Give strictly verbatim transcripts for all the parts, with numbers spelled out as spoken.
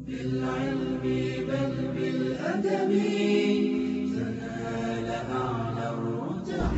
بالعلم بل بالأدب تنال أعلى الرتب.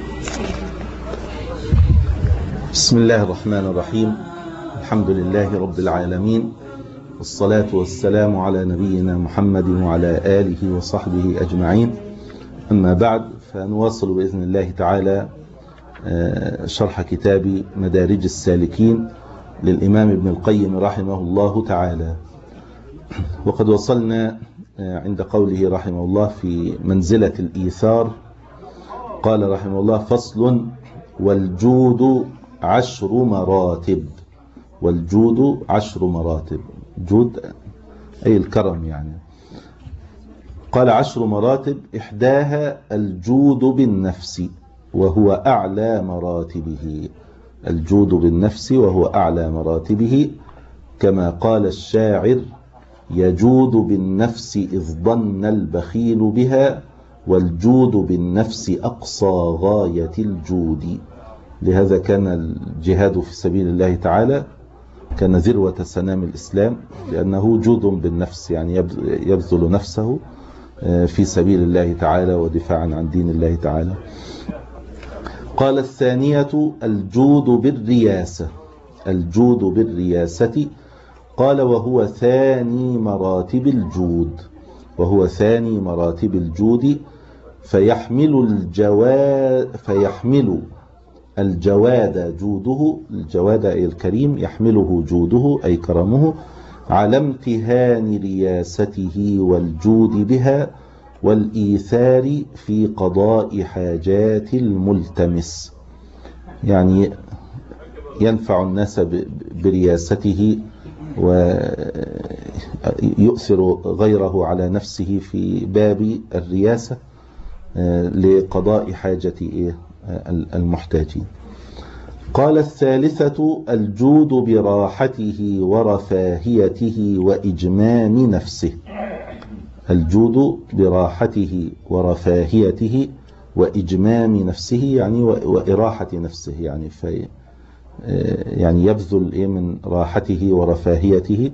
بسم الله الرحمن الرحيم. الحمد لله رب العالمين، والصلاة والسلام على نبينا محمد وعلى آله وصحبه أجمعين. أما بعد، فنواصل بإذن الله تعالى شرح كتاب مدارج السالكين للإمام ابن القيم رحمه الله تعالى. وقد وصلنا عند قوله رحمه الله في منزلة الإيثار. قال رحمه الله: فصل: والجود عشر مراتب. والجود عشر مراتب. جود أي الكرم يعني. قال: عشر مراتب، إحداها الجود بالنفس وهو أعلى مراتبه. الجود بالنفس وهو أعلى مراتبه، كما قال الشاعر: يجود بالنفس إذ ظن البخيل بها، والجود بالنفس أقصى غاية الجود. لهذا كان الجهاد في سبيل الله تعالى كان ذروة سنام الإسلام، لأنه جود بالنفس، يعني يبذل نفسه في سبيل الله تعالى ودفاعا عن دين الله تعالى. قال: الثانية الجود بالرياسة. الجود بالرياسة. قال: وهو ثاني مراتب الجود. وهو ثاني مراتب الجود، فيحمل الجواد فيحمل الجواد جوده. الجواد أي الكريم، يحمله جوده أي كرمه على امتهان رياسته والجود بها والإيثار في قضاء حاجات الملتمس. يعني ينفع الناس برياسته ويؤثر غيره على نفسه في باب الرياسة لقضاء حاجة المحتاجين. قال: الثالثة الجود براحته ورفاهيته وإجمام نفسه. الجود براحته ورفاهيته وإجمام نفسه، يعني وإراحة نفسه، يعني في يعني يبذل من راحته ورفاهيته،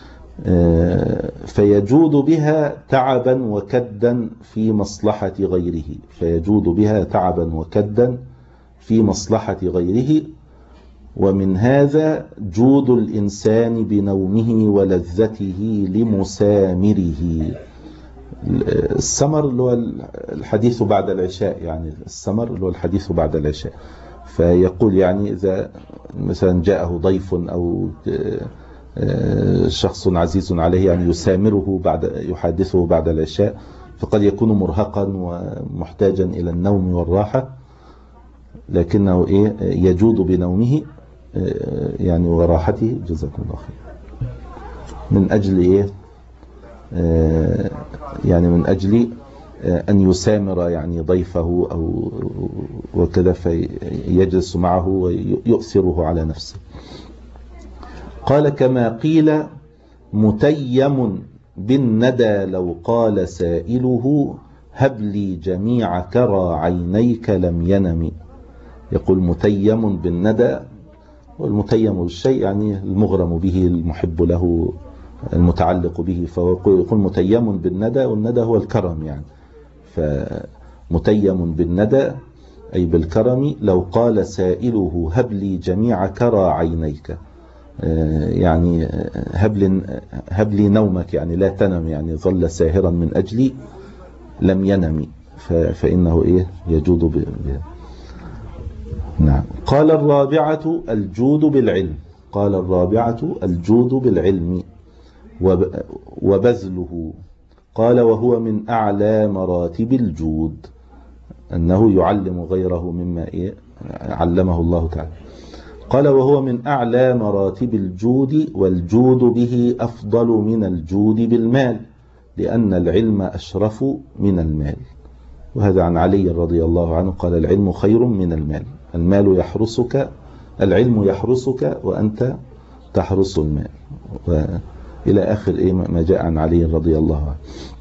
فيجود بها تعبا وكدا في مصلحة غيره. فيجود بها تعبا وكدا في مصلحة غيره. ومن هذا جود الإنسان بنومه ولذته لمسامره. السمر اللي هو الحديث بعد العشاء، يعني السمر اللي هو الحديث بعد العشاء. فيقول يعني إذا مثلا جاءه ضيف أو شخص عزيز عليه، يعني يسامره بعد يحادثه بعد العشاء، فقد يكون مرهقا ومحتاجا إلى النوم والراحة، لكنه إيه يجود بنومه يعني وراحته، جزاكم الله خير، من أجل إيه يعني من أجل أن يسامر يعني ضيفه أو وكذا، فيجلس معه ويؤثره على نفسه. قال: كما قيل: متيم بالندى لو قال سائله هب لي جميع كرى عينيك لم ينم. يقول متيم بالندى، والمتيم بالشيء يعني المغرم به، المحب له، المتعلق به. فهو يقول متيم بالندى، والندى هو الكرم يعني. فمتيم بالندى أي بالكرم. لو قال سائله هب لي جميع كرى عينيك، يعني هب لي, هب لي نومك، يعني لا تنم، يعني ظل ساهرا من أجلي لم ينم، فإنه إيه يجود به. نعم. قال: الرابعة الجود بالعلم. قال: الرابعة الجود بالعلم وبذله. قال: وهو من أعلى مراتب الجود، أنه يعلم غيره مما إيه علمه الله تعالى. قال: وهو من أعلى مراتب الجود، والجود به أفضل من الجود بالمال، لأن العلم أشرف من المال. وهذا عن علي رضي الله عنه قال: العلم خير من المال. المال يحرسك، العلم يحرسك وأنت تحرس المال، إلى آخر إيه ما جاء عن علي رضي الله عنه.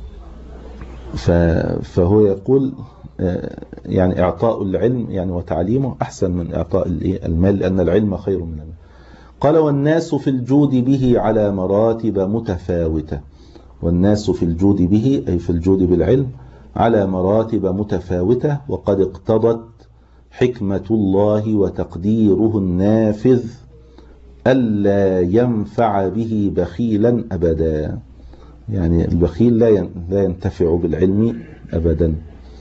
فهو يقول يعني إعطاء العلم يعني وتعليمه أحسن من إعطاء المال، لأن العلم خير من المال. قال: والناس في الجود به على مراتب متفاوتة، والناس في الجود به أي في الجود بالعلم على مراتب متفاوتة، وقد اقتضت حكمة الله وتقديره النافذ ألا ينفع به بخيلا أبدا. يعني البخيل لا ينتفع بالعلم أبدا.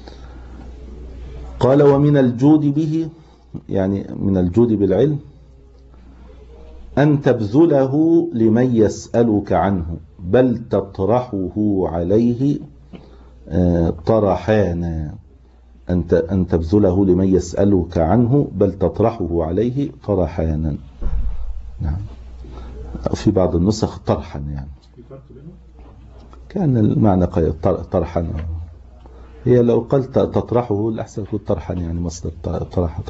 قال ومن الجود به، يعني من الجود بالعلم، أن تبذله لمن يسألك عنه بل تطرحه عليه طرحانا. أنت أن تبذله لمن يسألك عنه بل تطرحه عليه طرحانا. نعم. في بعض النسخ طرحا، يعني كان المعنى طرحا. هي لو قلت تطرحه الأحسن يكون طرحا، يعني مصدر طرحة.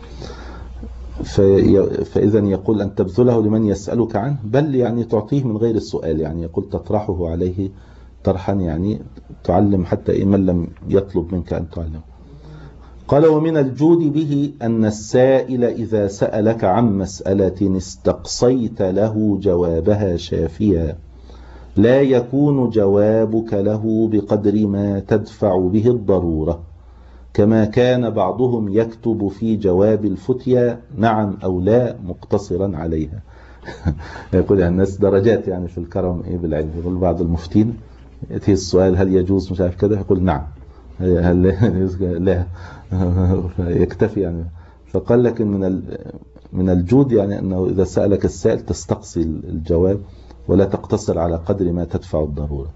فإذا يقول أن تبذله لمن يسألك عنه، بل يعني تعطيه من غير السؤال، يعني يقول تطرحه عليه طرحا، يعني تعلم حتى من لم يطلب منك أن تعلم. قال ومن الجود به أن السائل إذا سألك عن مسألة استقصيت له جوابها شافيا لا يكون جوابك له بقدر ما تدفع به الضرورة، كما كان بعضهم يكتب في جواب الفتيا نعم أو لا مقتصرا عليها. يقول الناس درجات يعني في الكرم إيه بالعلم. يقول بعض المفتين يأتيه السؤال هل يجوز مش عارف كده، يقول نعم، هل لا يكتفي يعني. فقال لك من من الجود يعني أنه إذا سألك السائل تستقصي الجواب ولا تقتصر على قدر ما تدفع الضرورة.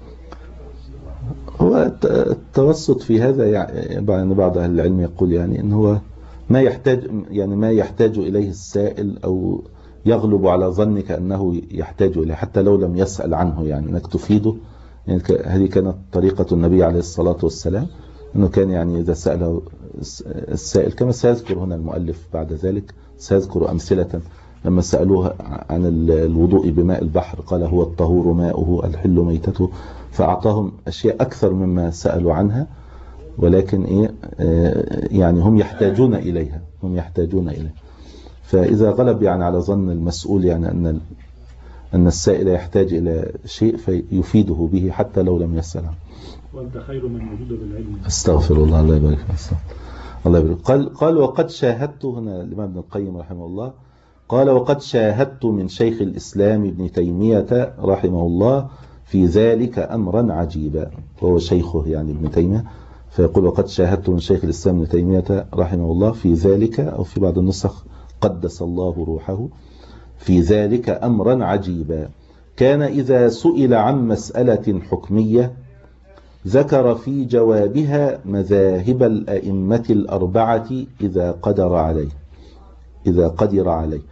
هو التوسط في هذا، يعني بعض أهل العلم يقول يعني إن هو ما يحتاج، يعني ما يحتاج إليه السائل أو يغلب على ظنك أنه يحتاج إليه حتى لو لم يسأل عنه، يعني أنك تفيده. يعني هذه كانت طريقة النبي عليه الصلاة والسلام، أنه كان يعني إذا سأله السائل كما سيذكر هنا المؤلف بعد ذلك، سيذكر أمثلة لما سألوه عن الوضوء بماء البحر قال هو الطهور ماؤه الحل ميتته، فأعطاهم أشياء أكثر مما سألوا عنها، ولكن إيه يعني هم يحتاجون إليها هم يحتاجون إليها. فإذا غلب يعني على ظن المسؤول يعني أن أن السائل يحتاج إلى شيء فيفيده به حتى لو لم يسأل عنه. وأنت خير من وجود بالعلم. استغفر الله، الله يبارك فيك. الله يبارك. قال قال وقد شاهدت، هنا الإمام ابن القيم رحمه الله قال وقد شاهدت من شيخ الإسلام ابن تيمية رحمه الله في ذلك أمرا عجيبا، وهو شيخه يعني ابن تيمية، فيقول وقد شاهدت من شيخ الإسلام ابن تيمية رحمه الله في ذلك، أو في بعض النسخ قدس الله روحه، في ذلك أمرا عجيبا. كان إذا سئل عن مسألة حكمية ذكر في جوابها مذاهب الأئمة الأربعة إذا قدر عليه إذا قدر عليه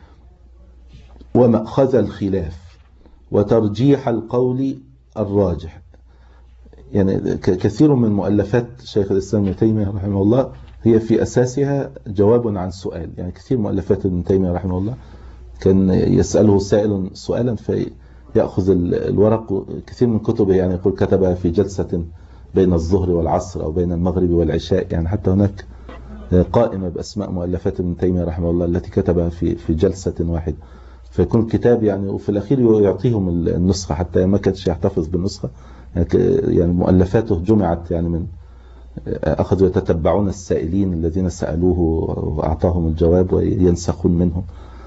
ومأخذ الخلاف وترجيح القول الراجح. يعني كثير من مؤلفات شيخ الإسلام ابن تيمية رحمه الله هي في أساسها جواب عن سؤال. يعني كثير مؤلفات ابن تيمية رحمه الله كان يسأله سائل سؤالا فيأخذ الورق. كثير من كتبه يعني يقول كتبها في جلسة بين الظهر والعصر أو بين المغرب والعشاء، يعني حتى هناك قائمة بأسماء مؤلفات ابن تيمية رحمه الله التي كتبها في في جلسة واحدة. فيكون كتاب يعني، وفي الأخير يعطيهم النسخة حتى ما كانش يحتفظ بالنسخة. يعني مؤلفاته جمعت يعني من أخذوا يتتبعون السائلين الذين سألوه وأعطاهم الجواب وينسخون منهم،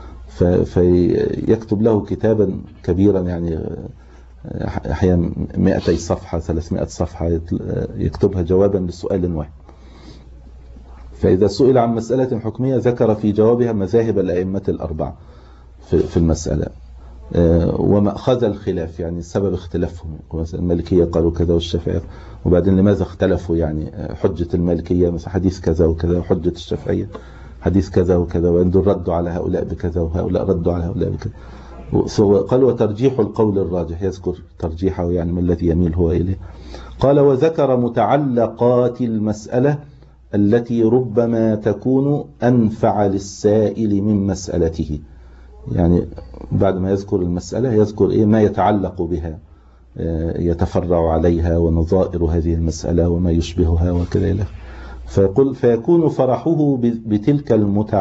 فيكتب له كتابا كبيرا يعني أحيانا مئتي صفحة ثلاثمائة صفحة يكتبها جوابا لسؤال واحد. فإذا سئل عن مسألة حكمية ذكر في جوابها مذاهب الأئمة الأربعة في المسألة ومأخذ الخلاف، يعني سبب اختلافهم. المالكية قالوا كذا والشافعية، وبعدين لماذا اختلفوا، يعني حجة المالكية مثلا حديث كذا وكذا، وحجة الشافعية حديث كذا وكذا، وعندهم ردوا على هؤلاء بكذا وهؤلاء ردوا على هؤلاء بكذا. قال وترجيح القول الراجح، يذكر ترجيحه يعني ما الذي يميل هو إليه. قال وذكر متعلقات المسألة التي ربما تكون أنفع للسائل من مسألته. يعني بعد ما يذكر المسألة يذكر إيه ما يتعلق بها يتفرع عليها ونظائر هذه المسألة وما يشبهها وكذا له. فيقول فيكون فرحه بتلك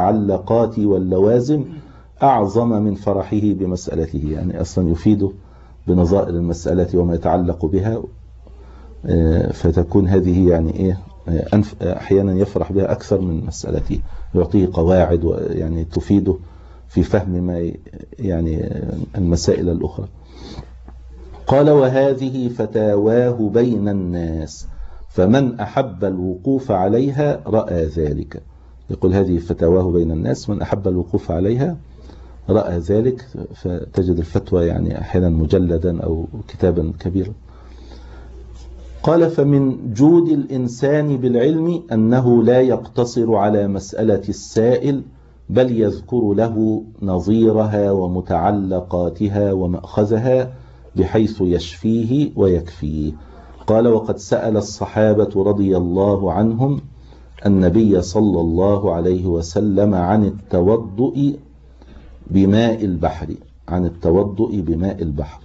المتعلقات واللوازم أعظم من فرحه بمسألته. يعني أصلا يفيده بنظائر المسألة وما يتعلق بها، فتكون هذه يعني إيه أحيانا يفرح بها أكثر من مسألته، يعطيه قواعد ويعني تفيده في فهم ما يعني المسائل الأخرى. قال وهذه فتاواه بين الناس فمن أحب الوقوف عليها رأى ذلك. يقول هذه فتاواه بين الناس، من أحب الوقوف عليها رأى ذلك، فتجد الفتوى يعني أحيانا مجلدا أو كتابا كبيرا. قال فمن جود الإنسان بالعلم أنه لا يقتصر على مسألة السائل، بل يذكر له نظيرها ومتعلقاتها ومأخذها بحيث يشفيه ويكفيه. قال وقد سأل الصحابة رضي الله عنهم النبي صلى الله عليه وسلم عن التوضؤ بماء البحر، عن التوضؤ بماء البحر.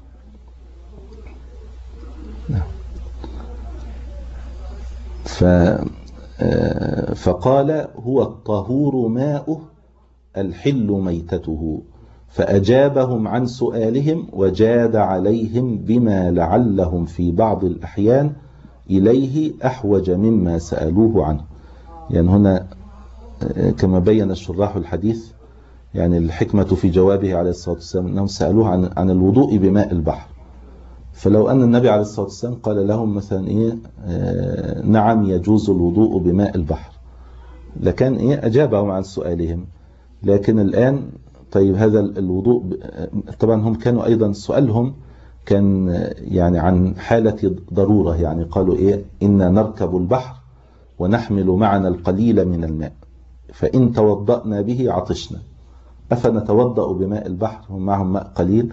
فقال هو الطهور ماؤه الحل ميتته، فأجابهم عن سؤالهم وجاد عليهم بما لعلهم في بعض الأحيان إليه أحوج مما سألوه عنه. يعني هنا كما بين شراح الحديث يعني الحكمة في جوابه عليه الصلاة والسلام أنهم سألوه عن عن الوضوء بماء البحر، فلو أن النبي عليه الصلاة والسلام قال لهم مثلا إيه آه نعم يجوز الوضوء بماء البحر لكان إيه أجابهم عن سؤالهم. لكن الآن طيب هذا الوضوء طبعا هم كانوا أيضا سؤالهم كان يعني عن حالة ضرورة، يعني قالوا إيه إنا نركب البحر ونحمل معنا القليل من الماء فإن توضأنا به عطشنا أفنتوضأ بماء البحر، هم معهم ماء قليل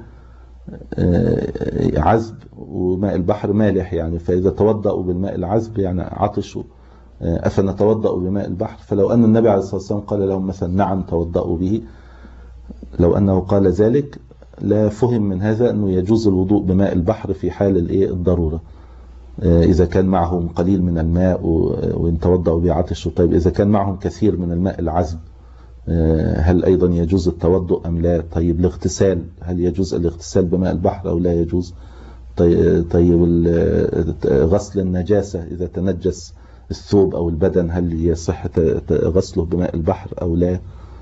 عذب وماء البحر مالح، يعني فإذا توضأوا بالماء العذب يعني عطشوا أفنتوضأ بماء البحر. فلو أن النبي عليه الصلاة والسلام قال لهم مثلا نعم توضأوا به، لو أنه قال ذلك لا فهم من هذا أنه يجوز الوضوء بماء البحر في حال الإيه الضرورة، إذا كان معهم قليل من الماء وإن توضأوا به عطشوا. طيب إذا كان معهم كثير من الماء العذب هل أيضا يجوز التوضؤ أم لا؟ طيب الاغتسال هل يجوز الاغتسال بماء البحر أو لا يجوز؟ طيب غسل النجاسة إذا تنجس الثوب أو البدن هل يصح غسله بماء البحر أو لا؟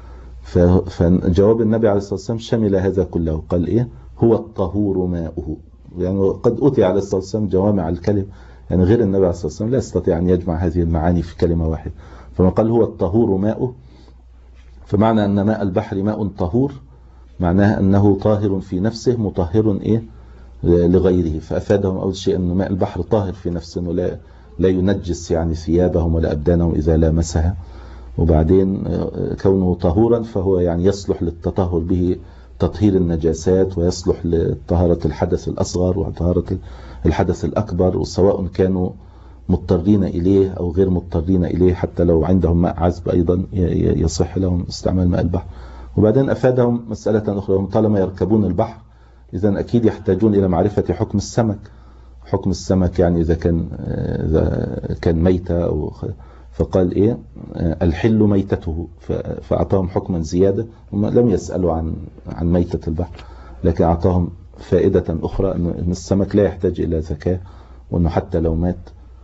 فجواب النبي عليه الصلاة والسلام شمل هذا كله، قال إيه هو الطهور ماؤه. يعني قد أتي عليه الصلاة والسلام جوامع الكلم، يعني غير النبي عليه الصلاة والسلام لا يستطيع أن يجمع هذه المعاني في كلمة واحدة، فما قال هو الطهور ماؤه فمعنى أن ماء البحر ماء طهور معناه أنه طاهر في نفسه مطهر إيه لغيره. فأفادهم أول شيء أن ماء البحر طاهر في نفسه أنه لا, لا ينجس يعني ثيابهم ولا أبدانهم إذا لامسها، وبعدين كونه طهورا فهو يعني يصلح للتطهر به تطهير النجاسات ويصلح لطهارة الحدث الأصغر وطهارة الحدث الأكبر، وسواء كانوا مضطرين إليه أو غير مضطرين إليه حتى لو عندهم ماء عذب أيضا يصح لهم استعمال ماء البحر. وبعدين أفادهم مسألة أخرى، هم طالما يركبون البحر إذا أكيد يحتاجون إلى معرفة حكم السمك، حكم السمك يعني إذا كان إذا كان ميتة أو فقال إيه الحل ميتته، فأعطاهم حكما زيادة. هم لم يسألوا عن عن ميتة البحر لكن أعطاهم فائدة أخرى أن السمك لا يحتاج إلى زكاة، وأنه حتى لو مات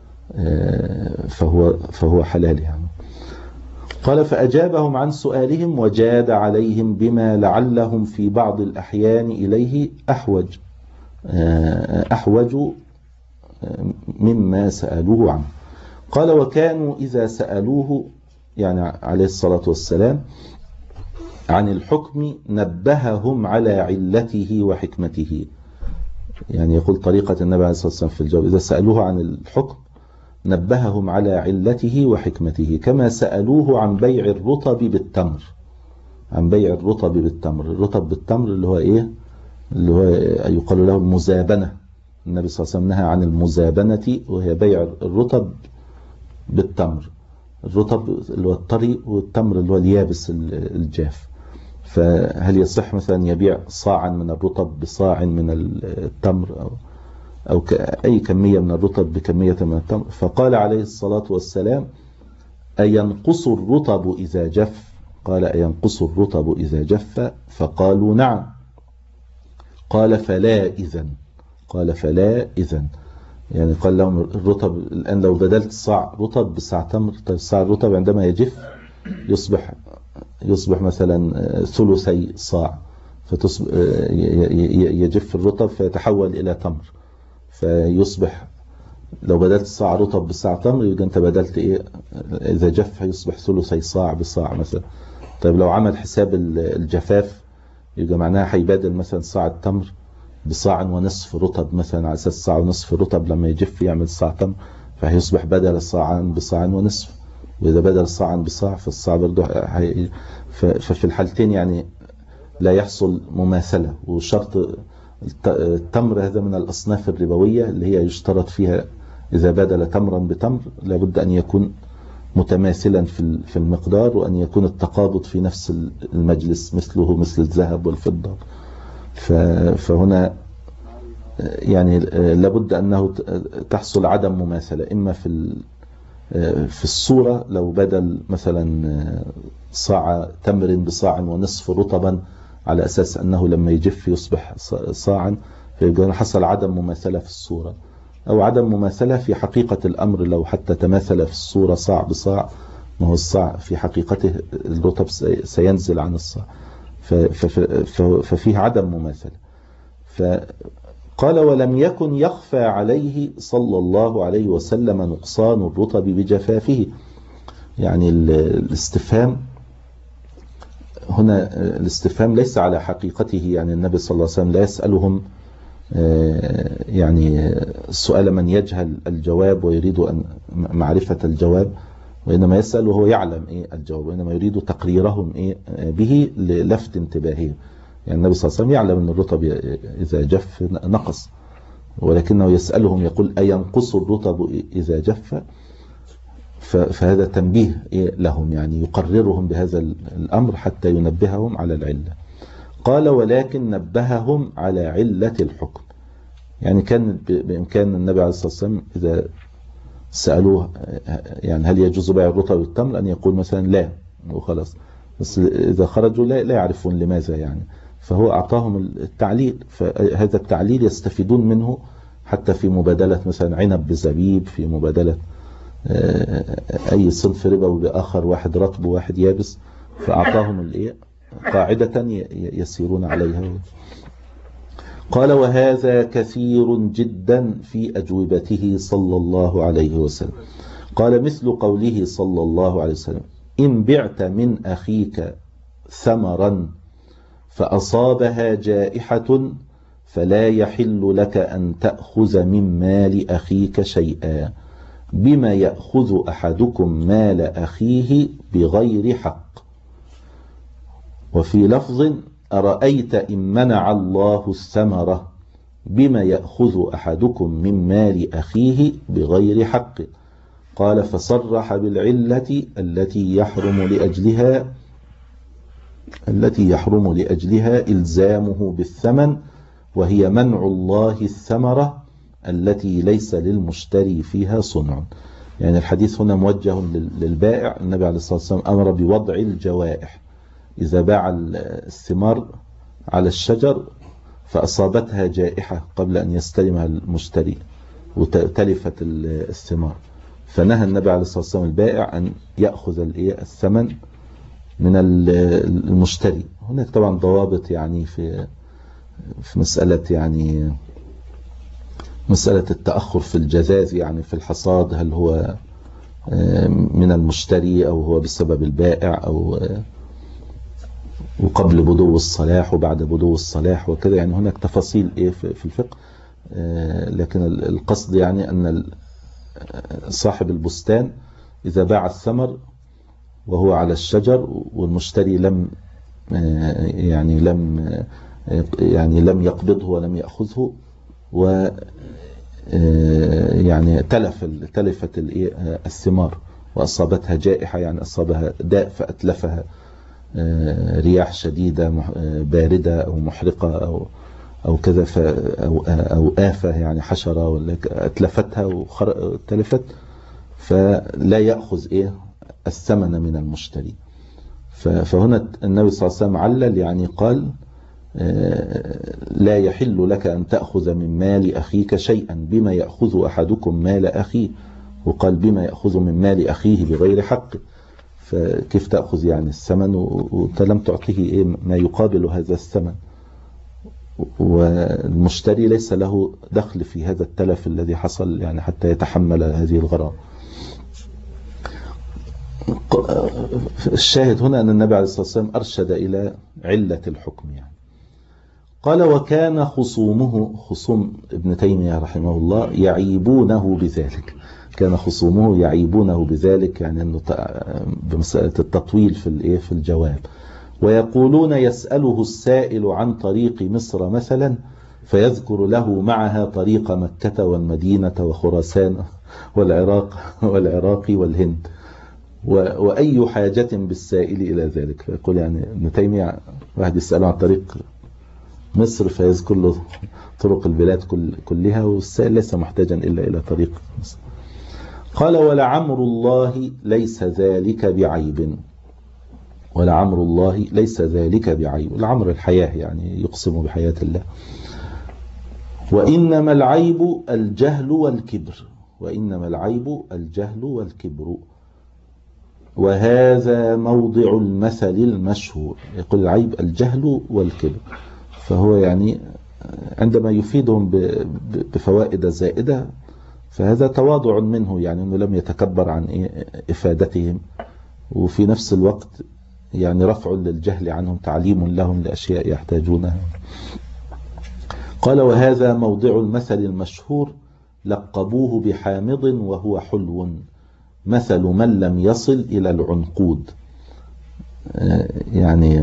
فهو فهو حلال يعني. قال فأجابهم عن سؤالهم وجاد عليهم بما لعلهم في بعض الأحيان إليه أحوج أحوج مما سألوه عنه. قال وكانوا إذا سألوه يعني عليه الصلاة والسلام عن الحكم نبههم على علته وحكمته، يعني يقول طريقة النبي عليه الصلاة والسلام في الجواب إذا سألوه عن الحكم نبههم على علته وحكمته، كما سألوه عن بيع الرطب بالتمر، عن بيع الرطب بالتمر. الرطب بالتمر اللي هو إيه اللي هو يقال له المزابنة، النبي صلى الله عليه وسلم نهى عن المزابنة وهي بيع الرطب بالتمر، الرطب اللي هو الطري والتمر اللي هو اليابس الجاف. فهل يصح مثلا يبيع صاعا من الرطب بصاع من التمر أو أو أي كمية من الرطب بكمية من التمر؟ فقال عليه الصلاة والسلام أينقص الرطب إذا جف؟ قال أينقص الرطب إذا جف؟ فقالوا نعم. قال فلا إذن، قال فلا إذن. يعني قال لهم الرطب الآن لو بدلت صاع رطب بصاع تمر، طيب الصاع الرطب عندما يجف يصبح يصبح مثلا ثلثي صاع، فتصبح يجف الرطب فيتحول إلى تمر، فيصبح لو بدلت صاع رطب بصاع تمر يبقى أنت بدلت إيه؟ إذا جف يصبح ثلثي صاع بصاع مثلا. طيب لو عمل حساب الجفاف يبقى معناها هيبادل مثلا صاع التمر بصاع ونصف رطب مثلا، على أساس صاع ونصف رطب لما يجف يعمل صاع تمر، فهيصبح بدل صاعا بصاع ونصف، وإذا بدل صاعا بصاع فالصاع برضه هي... ففي الحالتين يعني لا يحصل مماثلة. وشرط التمر هذا من الأصناف الربوية اللي هي يشترط فيها إذا بدل تمرا بتمر لابد أن يكون متماثلا في في المقدار، وأن يكون التقابض في نفس المجلس مثله مثل الذهب والفضة. فهنا يعني لابد أنه تحصل عدم مماثلة، إما في في الصورة لو بدل مثلا صاع تمر بصاع ونصف رطبا على أساس أنه لما يجف يصبح صاعا، فيبقى حصل عدم مماثلة في الصورة، أو عدم مماثلة في حقيقة الأمر لو حتى تماثل في الصورة صاع بصاع، ما هو الصاع في حقيقته الرطب سينزل عن الصاع، ففيه عدم مماثلة. فقال ولم يكن يخفى عليه صلى الله عليه وسلم نقصان الرطب بجفافه. يعني الاستفهام هنا الاستفهام ليس على حقيقته، يعني النبي صلى الله عليه وسلم لا يسألهم يعني سؤال من يجهل الجواب ويريد أن معرفة الجواب، وإنما يسأل وهو يعلم إيه الجواب، وإنما يريد تقريرهم إيه به للفت انتباههم. يعني النبي صلى الله عليه وسلم يعلم أن الرطب إذا جف نقص، ولكنه يسألهم يقول أينقص الرطب إذا جف؟ فهذا تنبيه لهم، يعني يقررهم بهذا الأمر حتى ينبههم على العلة. قال ولكن نبههم على علة الحكم. يعني كان بإمكان النبي عليه الصلاة والسلام إذا سألوه يعني هل يجوز بيع الرطب والتمر أن يقول مثلا لا وخلاص، بس إذا خرجوا لا, لا يعرفون لماذا يعني، فهو أعطاهم التعليل، فهذا التعليل يستفيدون منه حتى في مبادلة مثلا عنب بزبيب، في مبادلة أي صنف ربوي بآخر، واحد رطب وواحد يابس، فأعطاهم الإيه قاعدة يسيرون عليها. قال وهذا كثير جدا في أجوبته صلى الله عليه وسلم. قال مثل قوله صلى الله عليه وسلم إن بعت من أخيك ثمرا فأصابها جائحة فلا يحل لك أن تأخذ من مال أخيك شيئا، بما يأخذ أحدكم مال أخيه بغير حق. وفي لفظ أرأيت إن منع الله الثمرة بما يأخذ أحدكم من مال أخيه بغير حق. قال فصرح بالعلة التي يحرم لأجلها التي يحرم لأجلها إلزامه بالثمن، وهي منع الله الثمرة التي ليس للمشتري فيها صنع. يعني الحديث هنا موجه للبائع. النبي عليه الصلاة والسلام أمر بوضع الجوائح إذا باع الثمار على الشجر فأصابتها جائحة قبل أن يستلمها المشتري وتلفت الثمار، فنهى النبي عليه الصلاة والسلام البائع أن يأخذ الثمن من المشتري. هناك طبعا ضوابط يعني في في مسألة يعني مسألة التأخر في الجزاز، يعني في الحصاد هل هو من المشتري أو هو بسبب البائع أو وقبل بدو الصلاح وبعد بدو الصلاح وكذا. يعني هناك تفاصيل إيه في الفقه، لكن القصد يعني أن صاحب البستان إذا باع الثمر وهو على الشجر والمشتري لم يعني لم يعني لم يقبضه ولم يأخذه، و يعني تلف تلفت الثمار وأصابتها جائحة، يعني أصابها داء فأتلفها رياح شديدة باردة أو محرقة أو أو كذا أو أو آفة يعني حشرة ولا أتلفتها وتلفت، فلا يأخذ إيه الثمن من المشتري. فهنا النبي صلى الله عليه وسلم علل، يعني قال لا يحل لك أن تأخذ من مال أخيك شيئا بما يأخذ أحدكم مال أخيه، وقال بما يأخذ من مال أخيه بغير حق، فكيف تأخذ يعني الثمن وأنت لم تعطيه إيه ما يقابل هذا الثمن، والمشتري ليس له دخل في هذا التلف الذي حصل يعني حتى يتحمل هذه الغرامة. الشاهد هنا أن النبي عليه الصلاة والسلام أرشد إلى علة الحكم يعني. قال وكان خصومه، خصوم ابن تيمية رحمه الله، يعيبونه بذلك، كان خصومه يعيبونه بذلك يعني أنه بمسألة التطويل في في الجواب، ويقولون يسأله السائل عن طريق مصر مثلا فيذكر له معها طريق مكة والمدينة وخراسان والعراق والعراق والهند، وأي حاجة بالسائل إلى ذلك. فيقول يعني ابن تيمية واحد يسأله عن طريق مصر فيذكر له طرق البلاد كل كلها، والسائل ليس محتاجا إلا إلى طريق مصر. قال ولعمر الله ليس ذلك بعيب، ولعمر الله ليس ذلك بعيب، العمر الحياة يعني يقسم بحياة الله. وإنما العيب الجهل والكبر، وإنما العيب الجهل والكبر، وهذا موضع المثل المشهور. يقول العيب الجهل والكبر، فهو يعني عندما يفيدهم بفوائد زائدة فهذا تواضع منه، يعني أنه لم يتكبر عن إفادتهم، وفي نفس الوقت يعني رفع للجهل عنهم، تعليم لهم لأشياء يحتاجونها. قال وهذا موضع المثل المشهور لقبوه بحامض وهو حلو، مثل من لم يصل إلى العنقود، يعني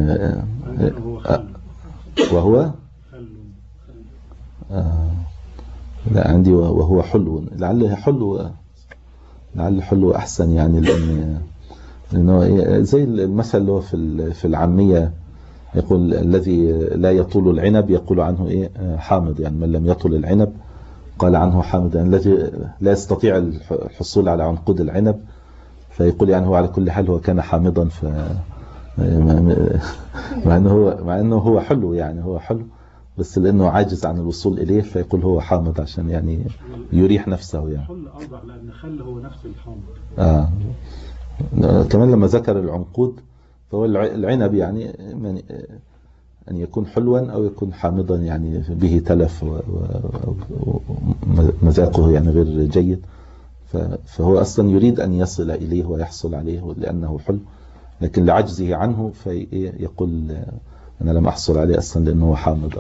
وهو آه لا عندي وهو حلو، لعله حلو، لعل حلو أحسن يعني، لأن لأنه زي المثل اللي هو في في العامية يقول الذي لا يطول العنب يقول عنه إيه حامض، يعني من لم يطول العنب قال عنه حامض، يعني الذي لا يستطيع الحصول على عنقود العنب فيقول يعني هو على كل حال هو كان حامضا، ف مع انه هو مع انه هو حلو، يعني هو حلو بس لانه عاجز عن الوصول اليه فيقول هو حامض عشان يعني يريح نفسه يعني. حل اوضح لان خل هو نفس الحامض. اه كمان لما ذكر العنقود فهو العنب يعني أن يكون حلوا أو يكون حامضا يعني به تلف ومذاقه يعني غير جيد، فهو أصلا يريد أن يصل إليه ويحصل عليه لأنه حلو، لكن لعجزه عنه فيقول أنا لم أحصل عليه أصلا لأنه حامض.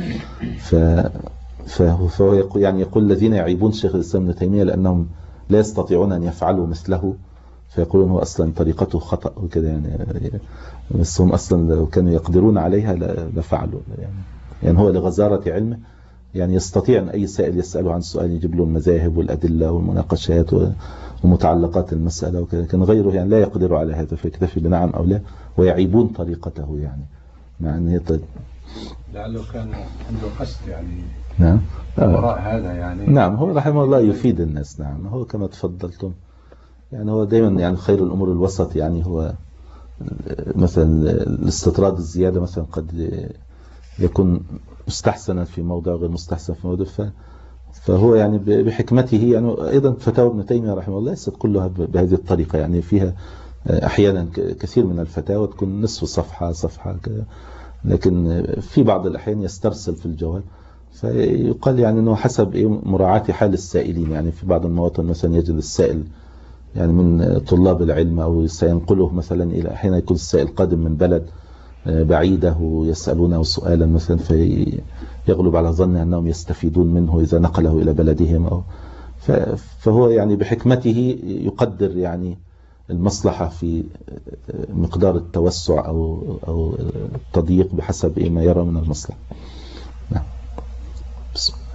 فهو يقول يعني يقول الذين يعيبون شيخ الإسلام ابن تيمية لأنهم لا يستطيعون أن يفعلوا مثله، فيقولون هو أصلا طريقته خطأ وكده يعني، بس هم أصلا لو كانوا يقدرون عليها لفعلوا يعني. يعني هو لغزارة علمه يعني يستطيع أن أي سائل يسأله عن سؤال يجيب له المذاهب والأدلة والمناقشات ومتعلقات المسألة وكذا، لكن غيره يعني لا يقدر على هذا فيكتفي بنعم أو لا، ويعيبون طريقته يعني مع أن هي طيب. لعله كان عنده قصد يعني نعم وراء هذا يعني. نعم هو رحمه الله يفيد الناس. نعم هو كما تفضلتم يعني هو دايما يعني خير الأمور الوسط، يعني هو مثلا الاستطراد الزيادة مثلا قد يكون مستحسنا في موضع غير مستحسن في موضع، فهو يعني بحكمته يعني. أيضا فتاوى ابن تيمية رحمه الله ليست كلها بهذه الطريقة، يعني فيها أحيانا كثير من الفتاوى تكون نصف صفحة صفحة كذا، لكن في بعض الأحيان يسترسل في الجواب، فيقال يعني أنه حسب مراعاة حال السائلين. يعني في بعض المواطن مثلا يجد السائل يعني من طلاب العلم أو سينقله مثلا إلى أحيانا يكون السائل قادم من بلد بعيدة ويسألونه سؤالا مثلا فيغلب على ظن أنهم يستفيدون منه إذا نقله إلى بلدهم، أو فهو يعني بحكمته يقدر يعني المصلحة في مقدار التوسع أو أو التضييق بحسب ما يرى من المصلحة. نعم. بسم الله.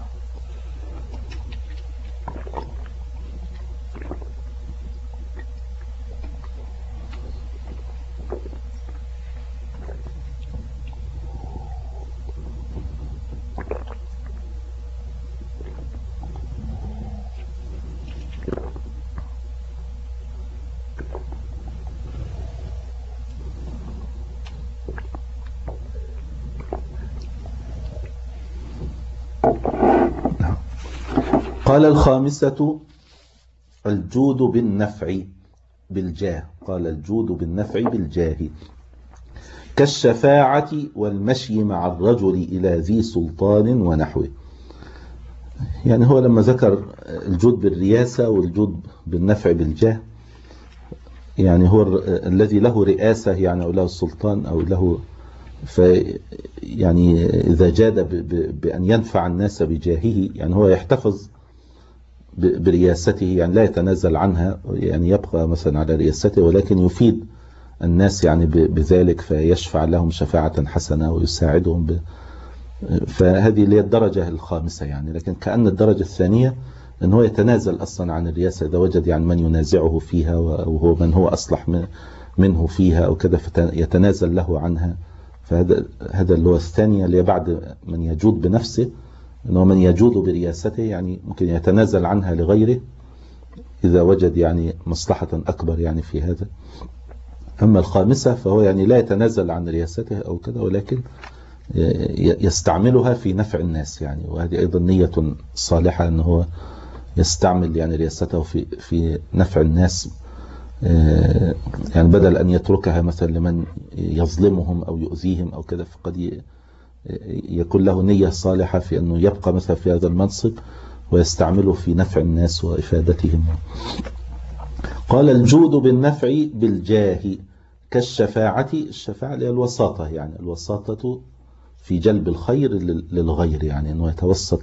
قال الخامسة الجود بالنفع بالجاه. قال الجود بالنفع بالجاه كالشفاعة والمشي مع الرجل إلى ذي سلطان ونحوه. يعني هو لما ذكر الجود بالرياسة والجود بالنفع بالجاه، يعني هو الذي له رئاسة يعني أو له السلطان أو له في يعني إذا جاد بأن ينفع الناس بجاهه، يعني هو يحتفظ برياسته، يعني لا يتنازل عنها، يعني يبقى مثلا على رياسته ولكن يفيد الناس يعني بذلك، فيشفع لهم شفاعة حسنة ويساعدهم ب... فهذه هي الدرجة الخامسة يعني. لكن كأن الدرجة الثانية أنه يتنازل أصلا عن الرياسة إذا وجد يعني من ينازعه فيها وهو من هو أصلح منه فيها أو كذا، فيتنازل له عنها. فهذا هذا اللي هو الثانية اللي بعد من يجود بنفسه، أنه من يجود برياسته يعني ممكن يتنازل عنها لغيره إذا وجد يعني مصلحة أكبر يعني في هذا. أما الخامسة فهو يعني لا يتنازل عن رياسته أو كذا، ولكن يستعملها في نفع الناس يعني. وهذه أيضا نية صالحة أنه هو يستعمل يعني رياسته في في نفع الناس، يعني بدل أن يتركها مثلا لمن يظلمهم أو يؤذيهم أو كذا، فقد يكون له نية صالحة في أنه يبقى مثلا في هذا المنصب ويستعمله في نفع الناس وإفادتهم. قال الجود بالنفع بالجاه كالشفاعة. الشفاعة هي الوساطة، يعني الوساطة في جلب الخير للغير، يعني أنه يتوسط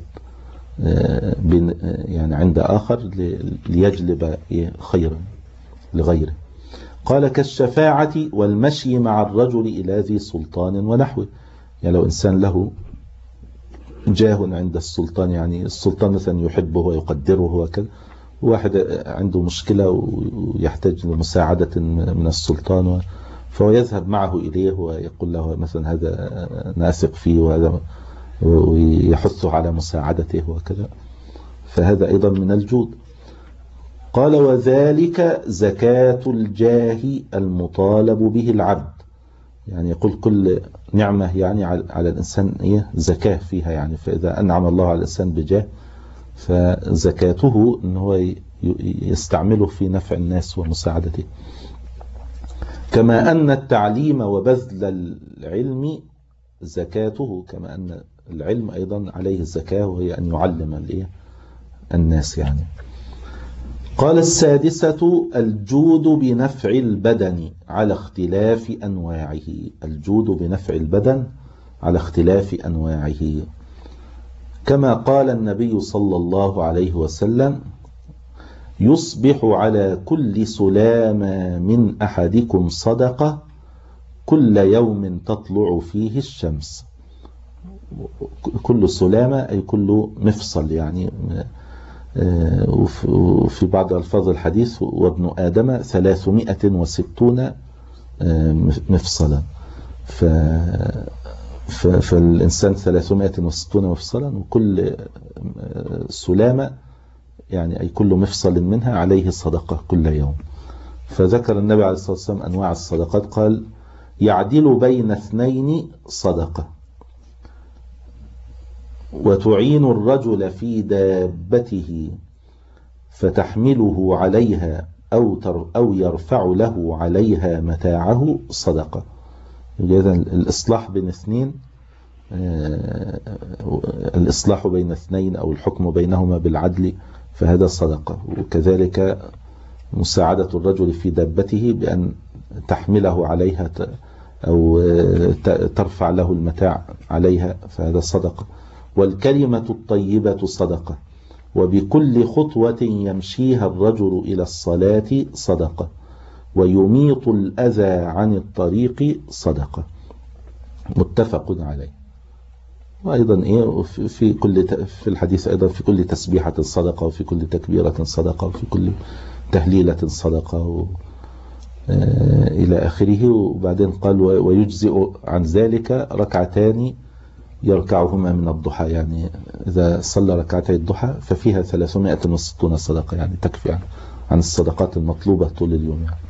يعني عند آخر ليجلب خيرا لغيره. قال كالشفاعة والمشي مع الرجل إلى ذي سلطان ونحوه. يعني لو إنسان له جاه عند السلطان، يعني السلطان مثلا يحبه ويقدره وكذا، واحد عنده مشكلة ويحتاج لمساعدة من السلطان، فهو يذهب معه إليه ويقول له مثلا هذا ناثق فيه وهذا، ويحثه على مساعدته وكذا، فهذا أيضا من الجود. قال وذلك زكاة الجاه المطالب به العبد. يعني يقول كل نعمة يعني على الإنسان إيه زكاة فيها يعني. فإذا أنعم الله على الإنسان بجاه فزكاته أنه هو يستعمله في نفع الناس ومساعدته. كما أن التعليم وبذل العلم زكاته، كما أن العلم أيضا عليه الزكاة وهي أن يعلم الناس يعني. قال السادسة الجود بنفع البدن على اختلاف أنواعه. الجود بنفع البدن على اختلاف أنواعه، كما قال النبي صلى الله عليه وسلم يصبح على كل سلامة من أحدكم صدقة كل يوم تطلع فيه الشمس. كل سلامة أي كل مفصل يعني. وفي بعض ألفاظ الحديث وابن آدم ثلاثمائة وستون مفصلا، فالإنسان ثلاثمائة وستون مفصلا، وكل سلامة يعني أي كل مفصل منها عليه صدقة كل يوم. فذكر النبي عليه الصلاة والسلام أنواع الصدقات، قال يعدل بين اثنين صدقة، وتعين الرجل في دابته فتحمله عليها أو أو يرفع له عليها متاعه صدقة. إذا الإصلاح بين اثنين، الإصلاح بين اثنين أو الحكم بينهما بالعدل فهذا صدقة. وكذلك مساعدة الرجل في دابته بأن تحمله عليها أو ترفع له المتاع عليها فهذا صدقة. والكلمة الطيبة صدقة، وبكل خطوة يمشيها الرجل إلى الصلاة صدقة، ويميط الأذى عن الطريق صدقة. متفق عليه. وأيضا إيه في كل في الحديث أيضا في كل تسبيحة صدقة، وفي كل تكبيرة صدقة، وفي كل تهليلة صدقة و إلى آخره. وبعدين قال ويجزئ عن ذلك ركعتان يركعهما من الضحى، يعني إذا صلى ركعتي الضحى ففيها ثلاثمائة وستون صدقة، يعني تكفي عن الصدقات المطلوبة طول اليوم يعني.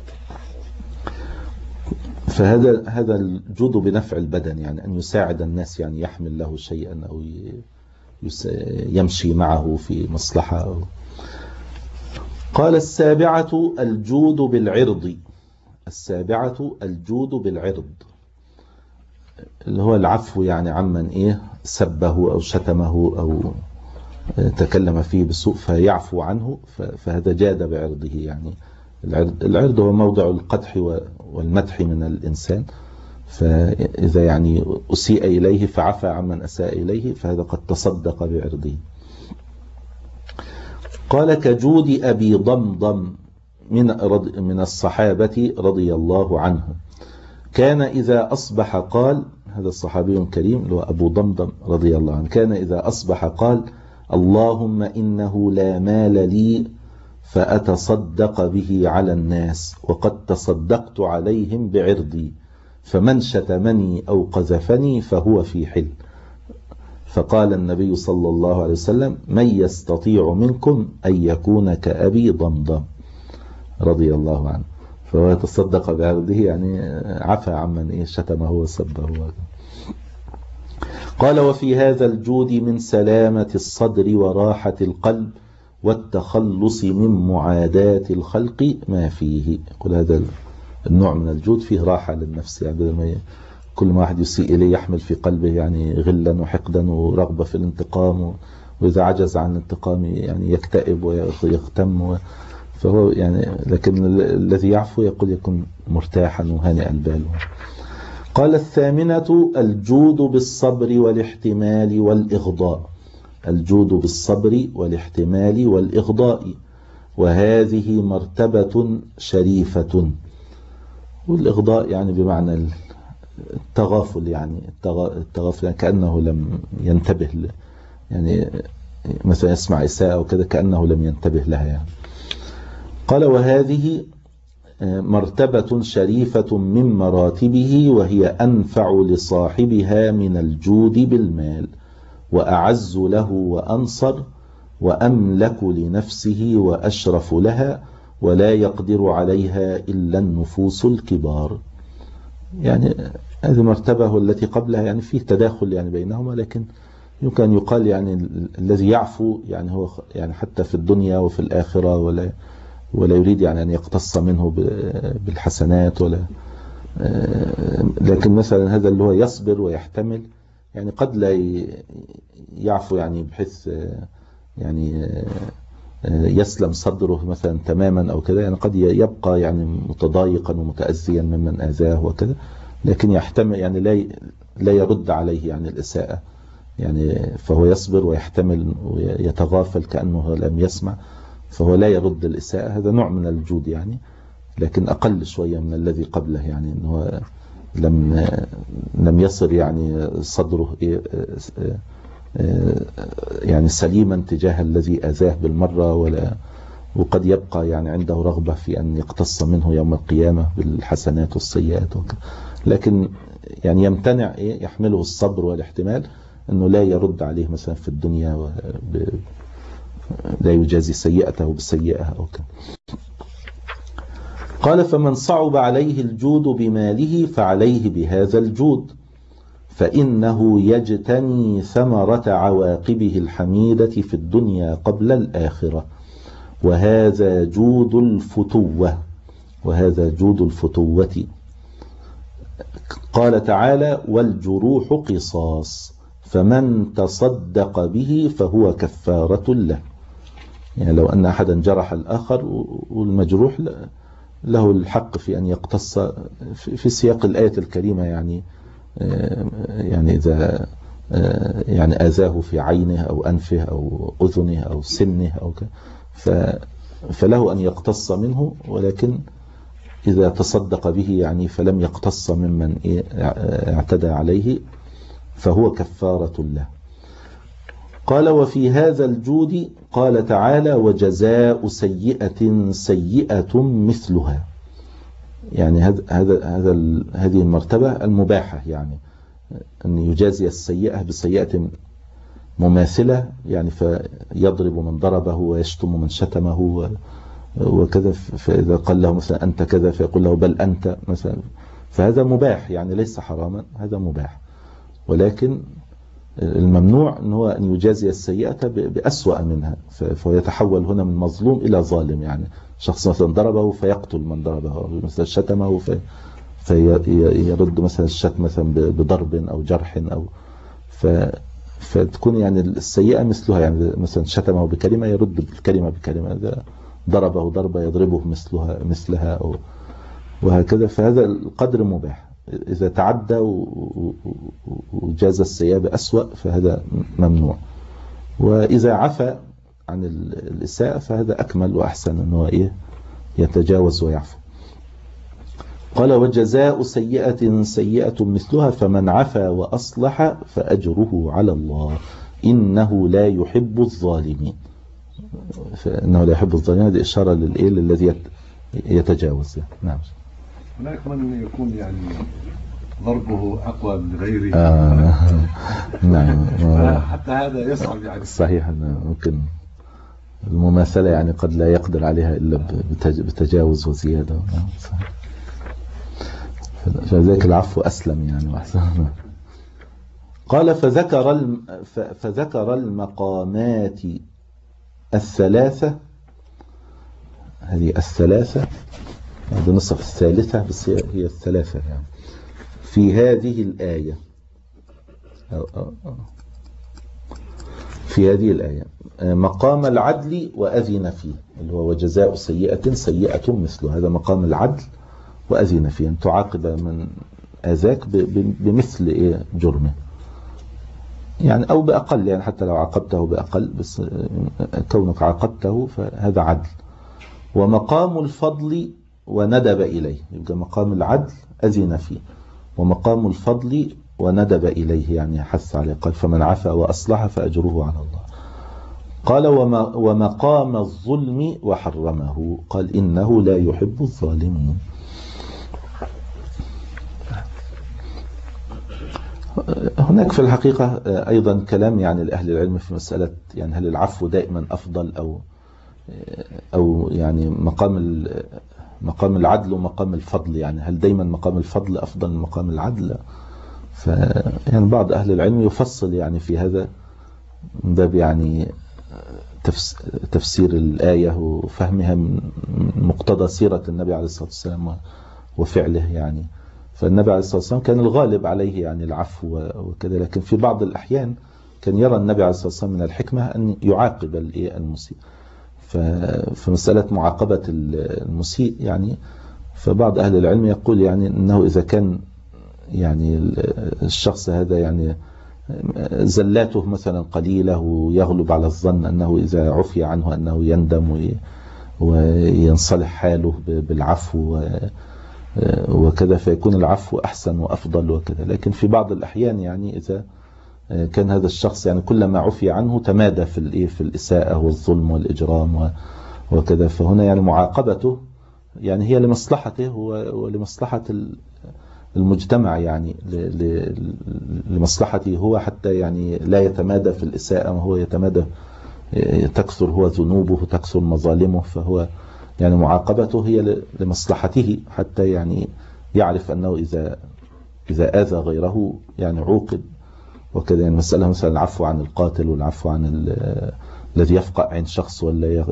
فهذا هذا الجود بنفع البدن، يعني أن يساعد الناس، يعني يحمل له شيئا أو يمشي معه في مصلحة. قال السابعة الجود بالعرض. السابعة الجود بالعرض اللي هو العفو يعني عمن إيه سبه أو شتمه أو تكلم فيه بسوء فيعفو عنه، فهذا جاد بعرضه. يعني العرض, العرض هو موضع القدح والمدح من الإنسان، فإذا يعني أسيء إليه فعفى عمن أساء إليه فهذا قد تصدق بعرضه. قال كجود أبي ضمضم من من الصحابة رضي الله عنه، كان إذا أصبح قال، هذا الصحابي الكريم اللي هو أبو ضمضم رضي الله عنه، كان إذا أصبح قال اللهم إنه لا مال لي فأتصدق به على الناس وقد تصدقت عليهم بعرضي، فمن شتمني أو قذفني فهو في حل. فقال النبي صلى الله عليه وسلم من يستطيع منكم أن يكون كأبي ضمضم رضي الله عنه، فهو يتصدق بعرضه يعني عفى عمن شتمه وسبه. قال وفي هذا الجود من سلامة الصدر وراحة القلب والتخلص من معاداة الخلق ما فيه. يقول هذا النوع من الجود فيه راحة للنفس، يعني بدل ما كل ما واحد يسيء إليه يحمل في قلبه يعني غلا وحقدا ورغبة في الانتقام، وإذا عجز عن الانتقام يعني يكتئب ويغتم، فهو يعني لكن الذي يعفو يقول يكون مرتاحا وهانئ البال. قال الثامنة الجود بالصبر والاحتمال والإغضاء. الجود بالصبر والاحتمال والإغضاء، وهذه مرتبة شريفة. والإغضاء يعني بمعنى التغافل، يعني التغافل يعني كأنه لم ينتبه، يعني مثلا يسمع إساءة وكذا كأنه لم ينتبه لها يعني. قال وهذه مرتبة شريفة من مراتبه، وهي أنفع لصاحبها من الجود بالمال، وأعز له وأنصر وأملك لنفسه وأشرف لها، ولا يقدر عليها إلا النفوس الكبار. يعني هذه المرتبة والتي قبلها يعني فيه تداخل يعني بينهما، لكن يمكن أن يقال يعني الذي يعفو يعني هو يعني حتى في الدنيا وفي الآخرة، ولا ولا يريد يعني أن يقتص منه بالحسنات، ولا لكن مثلا هذا اللي هو يصبر ويحتمل يعني قد لا يعفو يعني بحيث يعني يسلم صدره مثلا تماما أو كذا، يعني قد يبقى يعني متضايقا ومتأذيا ممن آذاه وكذا، لكن يحتمل يعني لا لا يرد عليه يعني الإساءة، يعني فهو يصبر ويحتمل ويتغافل كأنه لم يسمع، فهو لا يرد الإساءة. هذا نوع من الجود يعني، لكن أقل شوية من الذي قبله، يعني أنه لم لم يصر يعني صدره يعني سليما تجاه الذي أذاه بالمرة، ولا وقد يبقى يعني عنده رغبة في أن يقتص منه يوم القيامة بالحسنات والسيئات وكذا، لكن يعني يمتنع يحمله الصبر والاحتمال أنه لا يرد عليه مثلا في الدنيا، لا يجازي سيئته بسيئة أو كذا. قال فمن صعب عليه الجود بماله فعليه بهذا الجود، فإنه يجتني ثمرة عواقبه الحميدة في الدنيا قبل الآخرة، وهذا جود الفتوة وهذا جود الفتوة. قال تعالى والجروح قصاص فمن تصدق به فهو كفارة له. يعني لو أن أحدا جرح الآخر والمجروح له الحق في أن يقتص في سياق الآية الكريمة، يعني يعني إذا يعني آذاه في عينه أو أنفه أو أذنه أو سنه أو كذا فله أن يقتص منه، ولكن إذا تصدق به يعني فلم يقتص ممن اعتدى عليه فهو كفارة له. قال وفي هذا الجود قال تعالى وجزاء سيئة سيئة مثلها. يعني هذا هذا هذا هذه المرتبة المباحة، يعني أن يجازي السيئة بسيئة مماثلة، يعني فيضرب من ضربه ويشتم من شتمه وكذا، فإذا قال له مثلا أنت كذا فيقول له بل أنت مثلا، فهذا مباح يعني ليس حراما، هذا مباح. ولكن الممنوع ان هو ان يجازي السيئة بأسوأ منها، فهو يتحول هنا من مظلوم الى ظالم. يعني شخص مثلا ضربه فيقتل من ضربه، مثلا شتمه في فيرد مثلا الشتم مثلا بضرب او جرح او ف فتكون يعني السيئة مثلها، يعني مثلا شتمه بكلمة يرد بالكلمة بكلمة، ضربه ضربة يضربه مثلها مثلها أو وهكذا. فهذا القدر مباح. إذا تعدى وجاز السيئة بأسوأ فهذا ممنوع. وإذا عفى عن الإساءة فهذا أكمل وأحسن، أنه إيه يتجاوز ويعفو. قال وجزاء سيئة سيئة مثلها فمن عفا وأصلح فأجره على الله إنه لا يحب الظالمين. فإنه لا يحب الظالمين هذه إشارة للإيه الذي يتجاوز. نعم. هناك من يكون يعني ضربه أقوى من غيره. آه. نعم. حتى هذا يصعب يعني. صحيح. ممكن المماثلة يعني قد لا يقدر عليها إلا بتجاوز وزيادة. نعم. صحيح. فذلك العفو أسلم يعني وأحسن. قال فذكر فذكر المقامات الثلاثة، هذه الثلاثة هذه نصف الثالثة بس هي الثلاثة يعني في هذه الآية أو أو أو في هذه الآية مقام العدل وأذن فيه، اللي هو وجزاء سيئة سيئة مثله. هذا مقام العدل وأذن فيه أن تعاقب من أذاك بمثل إيه جرمه يعني، أو بأقل يعني، حتى لو عاقبته بأقل بس كونك عاقبته فهذا عدل. ومقام الفضل وندب إليه، يبقى مقام العدل أذن فيه، ومقام الفضل وندب إليه يعني حث عليه. قال فمن عفا وأصلح فأجره على الله. قال ومقام الظلم وحرمه، قال إنه لا يحب الظالمين. هناك في الحقيقة أيضا كلام يعني لأهل العلم في مسألة يعني هل العفو دائما أفضل أو أو يعني مقام مقام العدل ومقام الفضل، يعني هل دائما مقام الفضل أفضل من مقام العدل؟ فيعني بعض أهل العلم يفصل يعني في هذا من باب يعني تفسير الآية وفهمها من مقتضى سيرة النبي عليه الصلاة والسلام وفعله يعني. فالنبي عليه الصلاة والسلام كان الغالب عليه يعني العفو وكذا، لكن في بعض الأحيان كان يرى النبي عليه الصلاة والسلام من الحكمة أن يعاقب المسيء. فمسألة معاقبة المسيء يعني، فبعض أهل العلم يقول يعني أنه إذا كان يعني الشخص هذا يعني زلاته مثلا قليلة ويغلب على الظن أنه إذا عفي عنه أنه يندم وينصلح حاله بالعفو وكذا، فيكون العفو أحسن وأفضل وكذا. لكن في بعض الأحيان يعني إذا كان هذا الشخص يعني كلما عفي عنه تمادى في الإيه في الإساءة والظلم والإجرام وكذا، فهنا يعني معاقبته يعني هي لمصلحته ولمصلحة المجتمع يعني لمصلحته هو، حتى يعني لا يتمادى في الإساءة وهو يتمادى تكثر هو ذنوبه تكثر مظالمه، فهو يعني معاقبته هي لمصلحته حتى يعني يعرف أنه إذا إذا آذى غيره يعني عوقب وكذا. يعني مسألة مثلا العفو عن القاتل والعفو عن الذي يفقع عين شخص ولا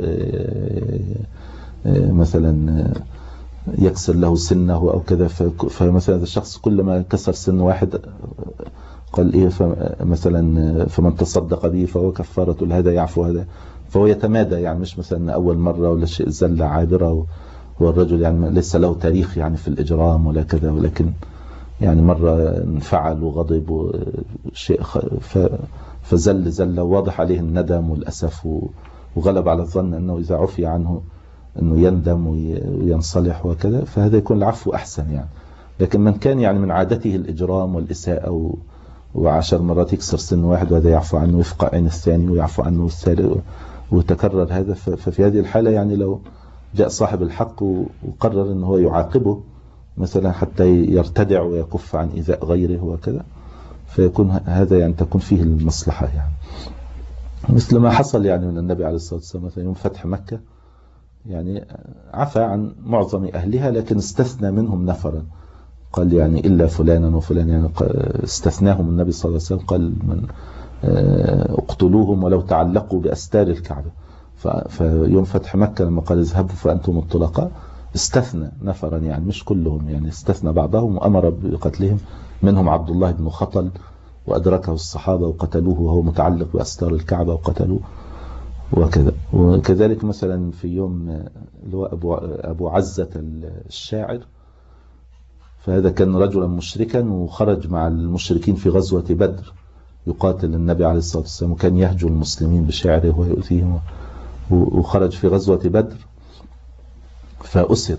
مثلا يكسر له سنه أو كذا، فمثلا هذا الشخص كلما كسر سن واحد قال إيه مثلا فمن تصدق به فهو كفارة لهذا يعفو هذا، فهو يتمادى يعني مش مثلا أول مرة ولا شيء زلة عابرة والرجل يعني ليس له تاريخ يعني في الإجرام ولا كذا، ولكن يعني مرة انفعل وغضب وشيء فزل زل واضح عليه الندم والأسف وغلب على الظن أنه إذا عفي عنه أنه يندم وينصلح وكذا، فهذا يكون العفو أحسن يعني. لكن من كان يعني من عادته الإجرام والإساءة وعشر مرات يكسر سن واحد وهذا يعفو عنه ويفقع عين الثاني ويعفو عنه الثالث وتكرر هذا، ففي هذه الحالة يعني لو جاء صاحب الحق وقرر أنه هو يعاقبه مثلا حتى يرتدع ويكف عن إيذاء غيره وكذا، فيكون هذا يعني تكون فيه المصلحة يعني، مثل ما حصل يعني من النبي عليه الصلاة والسلام مثلا يوم فتح مكة، يعني عفى عن معظم أهلها لكن استثنى منهم نفرا، قال يعني إلا فلانا وفلان، يعني استثناهم النبي صلى الله عليه وسلم، قال من اقتلوهم ولو تعلقوا بأستار الكعبة. فيوم فتح مكة لما قال اذهبوا فأنتم الطلقاء استثنى نفرا، يعني مش كلهم، يعني استثنى بعضهم وأمر بقتلهم، منهم عبد الله بن خطل وأدركه الصحابة وقتلوه وهو متعلق بأستار الكعبة وقتلوه وكذا. وكذلك مثلا في يوم اللي هو أبو, أبو عزة الشاعر، فهذا كان رجلا مشركا وخرج مع المشركين في غزوة بدر يقاتل النبي عليه الصلاة والسلام، وكان يهجو المسلمين بشعره ويؤذيهم، وخرج في غزوة بدر فأسر،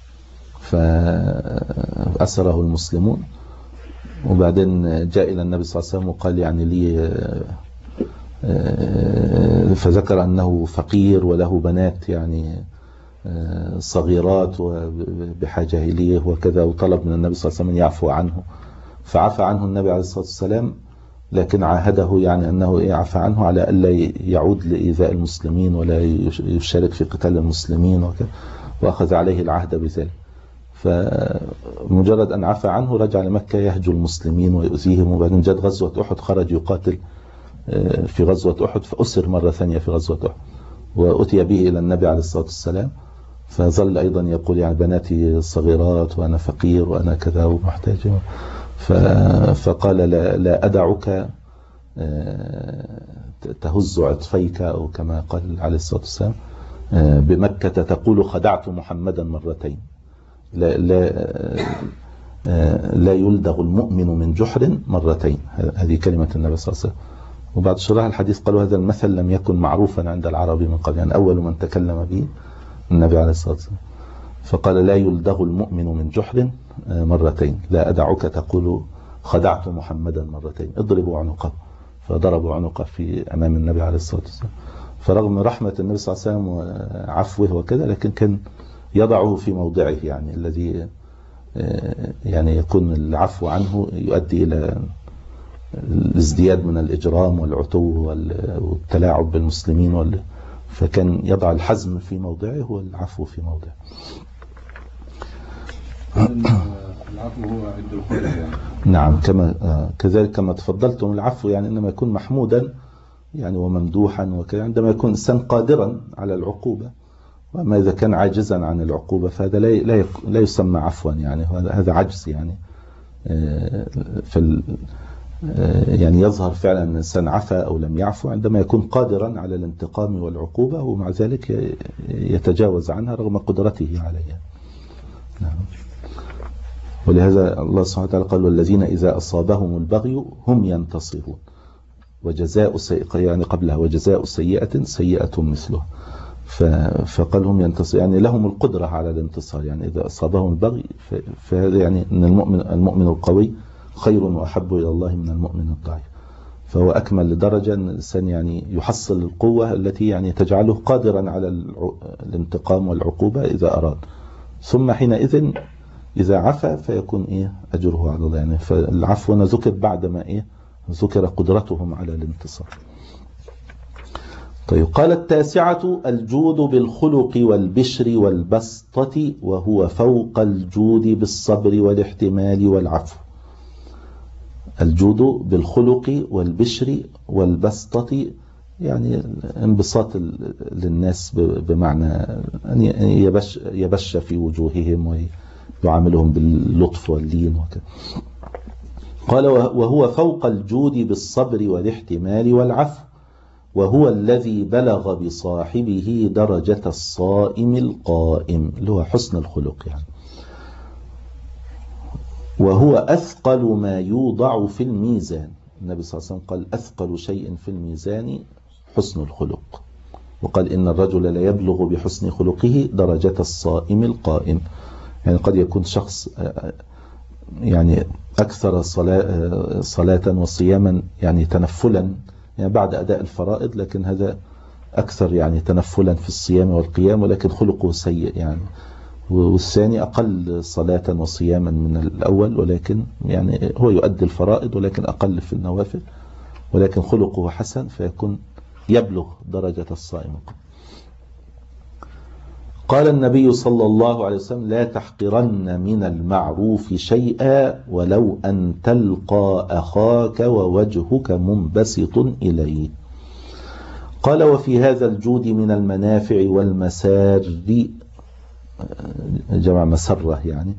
فأسره المسلمون، وبعدين جاء إلى النبي صلى الله عليه وسلم وقال يعني لي، فذكر أنه فقير وله بنات يعني صغيرات وبحاجة إليه وكذا، وطلب من النبي صلى الله عليه وسلم يعفو عنه، فعفى عنه النبي عليه الصلاة والسلام، لكن عاهده يعني أنه يعفى عنه على ألا يعود لإيذاء المسلمين ولا يشارك في قتال المسلمين وكذا، وأخذ عليه العهد بذلك. فمجرد أن عفى عنه رجع لمكة يهجو المسلمين ويؤذيهم، وبعدين جاءت غزوة أحد، خرج يقاتل في غزوة أحد فأسر مرة ثانية في غزوة أحد، وأتي به إلى النبي عليه الصلاة والسلام، فظل أيضا يقول يعني بناتي صغيرات وأنا فقير وأنا كذا ومحتاج، فقال لا, لا أدعك تهز عطفيك، أو كما قال عليه الصلاة والسلام بمكة تقول خدعت محمدا مرتين، لا, لا, لا يلدغ المؤمن من جحر مرتين، هذه كلمة النبي صلى الله عليه وسلم. وبعد شرح الحديث قالوا هذا المثل لم يكن معروفا عند العرب من قبل، يعني أول من تكلم به النبي عليه الصلاة والسلام، فقال لا يلدغ المؤمن من جحر مرتين، لا أدعك تقول خدعت محمدا مرتين، اضربوا عنقه، فضربوا عنقه في أمام النبي عليه الصلاة والسلام. فرغم رحمة النبي صلى الله عليه وسلم وعفوه وكذا، لكن كان يضعه في موضعه، يعني الذي يعني يكون العفو عنه يؤدي إلى الازدياد من الإجرام والعتو والتلاعب بالمسلمين وال... فكان يضع الحزم في موضعه والعفو في موضعه. العفو هو عند الخلق يعني. نعم، كما كذلك كما تفضلتم، العفو يعني إنما يكون محمودا يعني وممدوحا وكذا عندما يكون الإنسان قادرا على العقوبة، وما إذا كان عاجزا عن العقوبة فهذا لا لا لا يسمى عفوا، يعني هذا عجز، يعني في يعني يظهر فعلا أن الإنسان عفى أو لم يعفو عندما يكون قادرا على الانتقام والعقوبة، ومع ذلك يتجاوز عنها رغم قدرته عليها. نعم. ولهذا الله سبحانه وتعالى قال والذين إذا أصابهم البغي هم ينتصرون، وجزاء سيئة يعني قبلها وجزاء سيئة سيئة مثلها، فقال هم ينتصر يعني لهم القدرة على الانتصار، يعني إذا أصابهم البغي فهذا يعني أن المؤمن المؤمن القوي خير وأحب إلى الله من المؤمن الضعيف، فهو أكمل لدرجة أن الإنسان يعني يحصل القوة التي يعني تجعله قادرا على الانتقام والعقوبة إذا أراد، ثم حينئذ إذا عفى فيكون إيه أجره على الله، يعني فالعفو ذكر بعدما إيه ذكر قدرتهم على الانتصار. طيب، قال التاسعة الجود بالخلق والبشر والبسطة، وهو فوق الجود بالصبر والاحتمال والعفو. الجود بالخلق والبشر والبسطة يعني انبساط للناس بمعنى أن يبش, يبش في وجوههم ويعاملهم باللطف واللين وكذا. قال وهو فوق الجود بالصبر والاحتمال والعفو، وهو الذي بلغ بصاحبه درجة الصائم القائم، اللي هو حسن الخلق يعني. وهو أثقل ما يوضع في الميزان، النبي صلى الله عليه وسلم قال أثقل شيء في الميزان حسن الخلق، وقال إن الرجل لا يبلغ بحسن خلقه درجة الصائم القائم، يعني قد يكون شخص يعني أكثر صلاة, صلاة وصياما يعني تنفلا يعني بعد أداء الفرائض، لكن هذا أكثر يعني تنفلا في الصيام والقيام ولكن خلقه سيء يعني، والثاني أقل صلاة وصياما من الأول ولكن يعني هو يؤدي الفرائض ولكن أقل في النوافل ولكن خلقه حسن، فيكون يبلغ درجة الصائم. قال النبي صلى الله عليه وسلم لا تحقرن من المعروف شيئا ولو أن تلقى أخاك ووجهك منبسط إليه. قال وفي هذا الجود من المنافع والمسار، جمع مسرة يعني،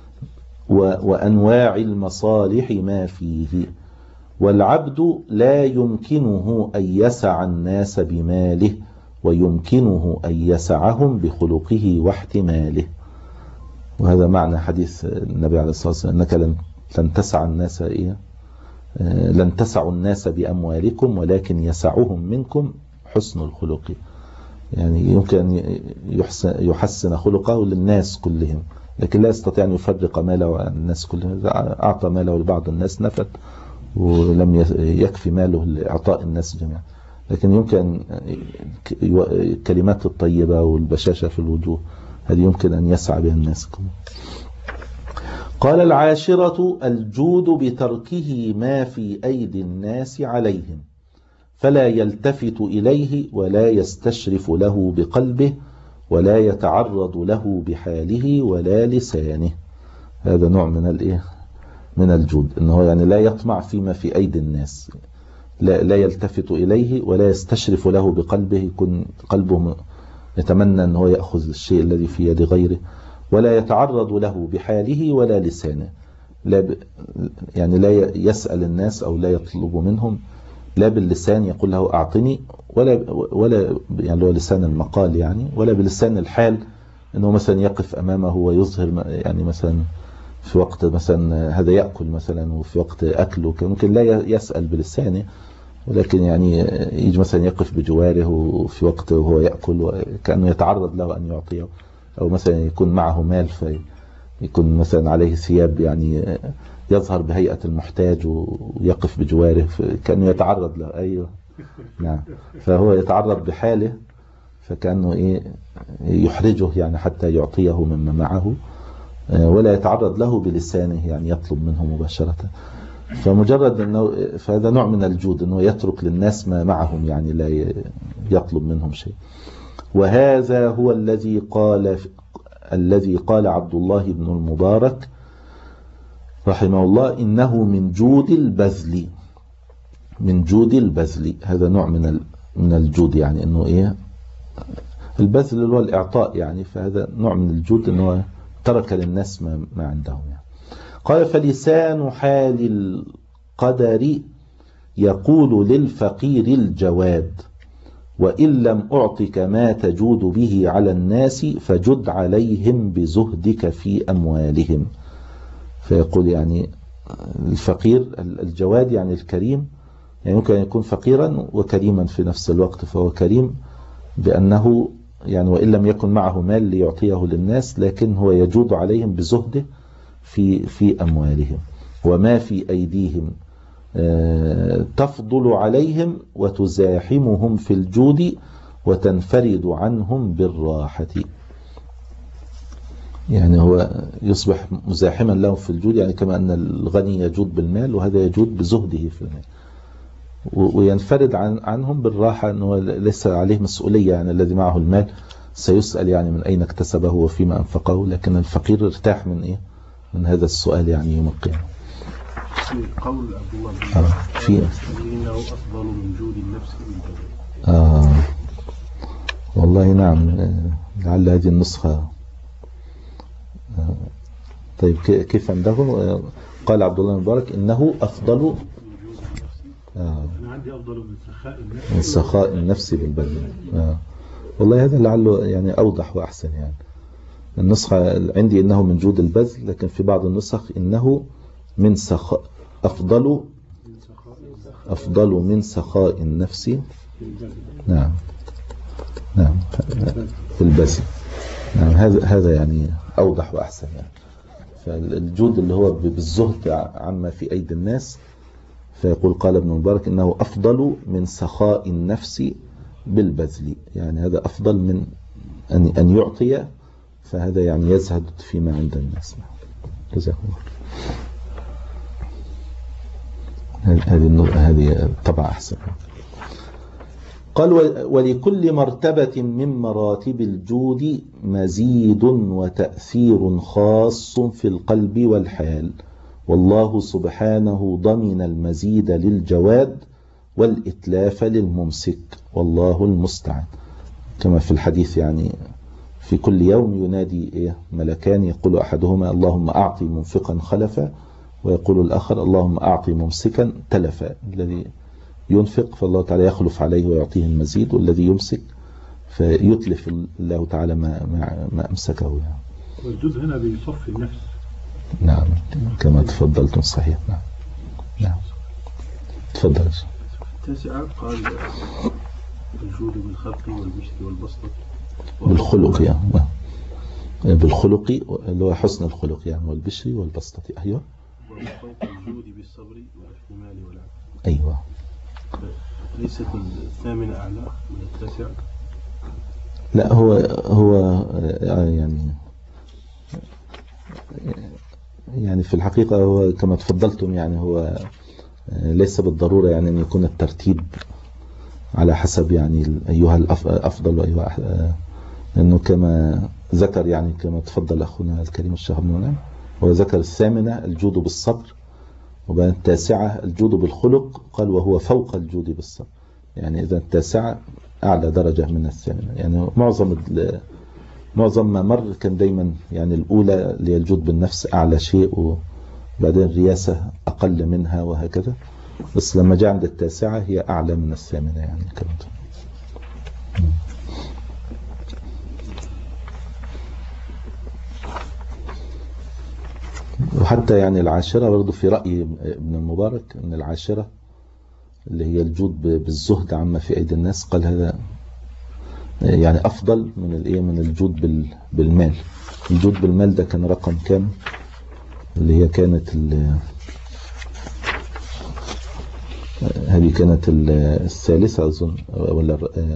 وأنواع المصالح ما فيه، والعبد لا يمكنه أن يسع الناس بماله ويمكنه أن يسعهم بخلقه واحتماله. وهذا معنى حديث النبي عليه الصلاة والسلام أنك لن لن تسع الناس إيه؟ لن تسعوا الناس بأموالكم ولكن يسعهم منكم حسن الخلق. يعني يمكن أن يحسن, يحسن خلقه للناس كلهم، لكن لا يستطيع أن يفرق ماله عن الناس كلهم. أعطى ماله لبعض الناس نفت ولم يكفي ماله لإعطاء الناس جميعا. لكن يمكن الكلمات الطيبة والبشاشة في الوجوه هذه يمكن أن يسعى بها الناس كلهم. قال العاشرة الجود بتركه ما في أيدي الناس عليهم، فلا يلتفت إليه ولا يستشرف له بقلبه ولا يتعرض له بحاله ولا لسانه. هذا نوع من الايه من الجود، انه يعني لا يطمع فيما في أيدي الناس، لا, لا يلتفت إليه ولا يستشرف له بقلبه، يكون قلبه يتمنى أنه يأخذ الشيء الذي في يد غيره، ولا يتعرض له بحاله ولا لسانه، لا ب... يعني لا يسأل الناس أو لا يطلب منهم، لا باللسان يقول له أعطني، ولا ولا يعني هو لسان المقال يعني، ولا بلسان الحال أنه مثلا يقف أمامه ويظهر يعني مثلا في وقت مثلا هذا يأكل مثلا وفي وقت أكله ممكن لا يسأل بلسانه، ولكن يعني يجي مثلا يقف بجواره وفي وقت وهو يأكل وكأنه يتعرض له أن يعطيه، أو مثلا يكون معه مال فيكون مثلا عليه ثياب يعني يظهر بهيئة المحتاج ويقف بجواره كأنه يتعرض له. أيوه نعم، فهو يتعرض بحاله فكأنه إيه يحرجه يعني حتى يعطيه مما معه، ولا يتعرض له بلسانه يعني يطلب منه مباشرة. فمجرد أنه فهذا نوع من الجود، أنه يترك للناس ما معهم يعني لا يطلب منهم شيء. وهذا هو الذي قال الذي قال عبد الله بن المبارك رحمه الله إنه من جود البذل، من جود البذل. هذا نوع من من الجود، يعني أنه إيه البذل هو الإعطاء يعني، فهذا نوع من الجود أنه ترك للناس ما, ما عندهم يعني. قال فلسان حال القدر يقول للفقير الجواد وإن لم أعطك ما تجود به على الناس فجد عليهم بزهدك في أموالهم. فيقول يعني الفقير الجواد يعني الكريم، يعني ممكن أن يكون فقيرا وكريما في نفس الوقت، فهو كريم بأنه يعني وإن لم يكن معه مال ليعطيه للناس لكن هو يجود عليهم بزهده في في أموالهم، وما في أيديهم تفضل عليهم وتزاحمهم في الجود وتنفرد عنهم بالراحة. يعني هو يصبح مزاحما لهم في الجود، يعني كما أن الغني يجود بالمال وهذا يجود بزهده في المال، وينفرد عن عنهم بالراحة، أنه ليس عليه مسؤولية. يعني الذي معه المال سيسأل يعني من أين اكتسبه وفيما أنفقه، لكن الفقير ارتاح من إيه من هذا السؤال يعني يوم القيامة. قول عبد الله بن آه في إنه أفضل من جود النفس بالبذل. آه والله نعم، لعل هذه النسخة. آه طيب كيف عنده؟ آه قال عبد الله بن مبارك إنه أفضل آه أنا عندي أفضل من سخاء النفس من سخاء النفس بالبذل. آه والله هذا لعله يعني أوضح وأحسن. يعني النسخة عندي إنه من جود البذل، لكن في بعض النسخ إنه من سخاء أفضل أفضل من سخاء النفس. نعم نعم في البذل. نعم هذا هذا يعني أوضح وأحسن. يعني فالجود اللي هو بالزهد عما في أيدي الناس، فيقول قال ابن مبارك إنه أفضل من سخاء النفس بالبذل، يعني هذا أفضل من أن أن يعطي، فهذا يعني يزهد فيما عند الناس. جزاكم الله. هذه هذه طبعا أحسن. قال ولكل مرتبة من مراتب الجود مزيد وتأثير خاص في القلب والحال، والله سبحانه ضمن المزيد للجواد والإتلاف للممسك، والله المستعان. كما في الحديث يعني في كل يوم ينادي إيه ملكان، يقول أحدهما اللهم أعطي منفقا خلفا، ويقول الآخر اللهم أعطي ممسكا تلفا. الذي ينفق فالله تعالى يخلف عليه ويعطيه المزيد، والذي يمسك فيتلف الله تعالى ما, ما, ما أمسكه يعني. والجزء هنا بيصفي النفس. نعم كما تفضلتم صحيح. نعم نعم تفضل. التاسعة قال الجود بالخلق والبشر والبسطة بالخلق يعني بالخلق اللي هو حسن الخلق يعني، والبشر والبسطة. أيوة. وفوق الجود بالصبر والاحتمال والعفو. أيوة. ليست الثامنة أعلى من التاسعة؟ لا هو هو يعني يعني في الحقيقة هو كما تفضلتم يعني هو ليس بالضرورة يعني أن يكون الترتيب على حسب يعني أيها الأفضل وأيها، لأنه كما ذكر يعني كما تفضل أخونا الكريم الشيخ ابن منعم، هو ذكر الثامنة الجود بالصبر، وبعد التاسعة الجود بالخلق، قال وهو فوق الجود بالصبر. يعني إذا التاسعة أعلى درجة من الثامنة. يعني معظم معظم ما مر كان دايما يعني الأولى اللي هي الجود بالنفس أعلى شيء، وبعدين الرياسة أقل منها وهكذا، بس لما جاء عند التاسعة هي أعلى من الثامنة يعني كمان. وحتى يعني العاشرة برضو في رأي ابن المبارك أن العاشرة اللي هي الجود بالزهد عما في أيدي الناس، قال هذا يعني أفضل من الإيه من الجود بالمال. الجود بالمال ده كان رقم كام؟ اللي هي كانت هذه كانت الثالثة أظن، ولا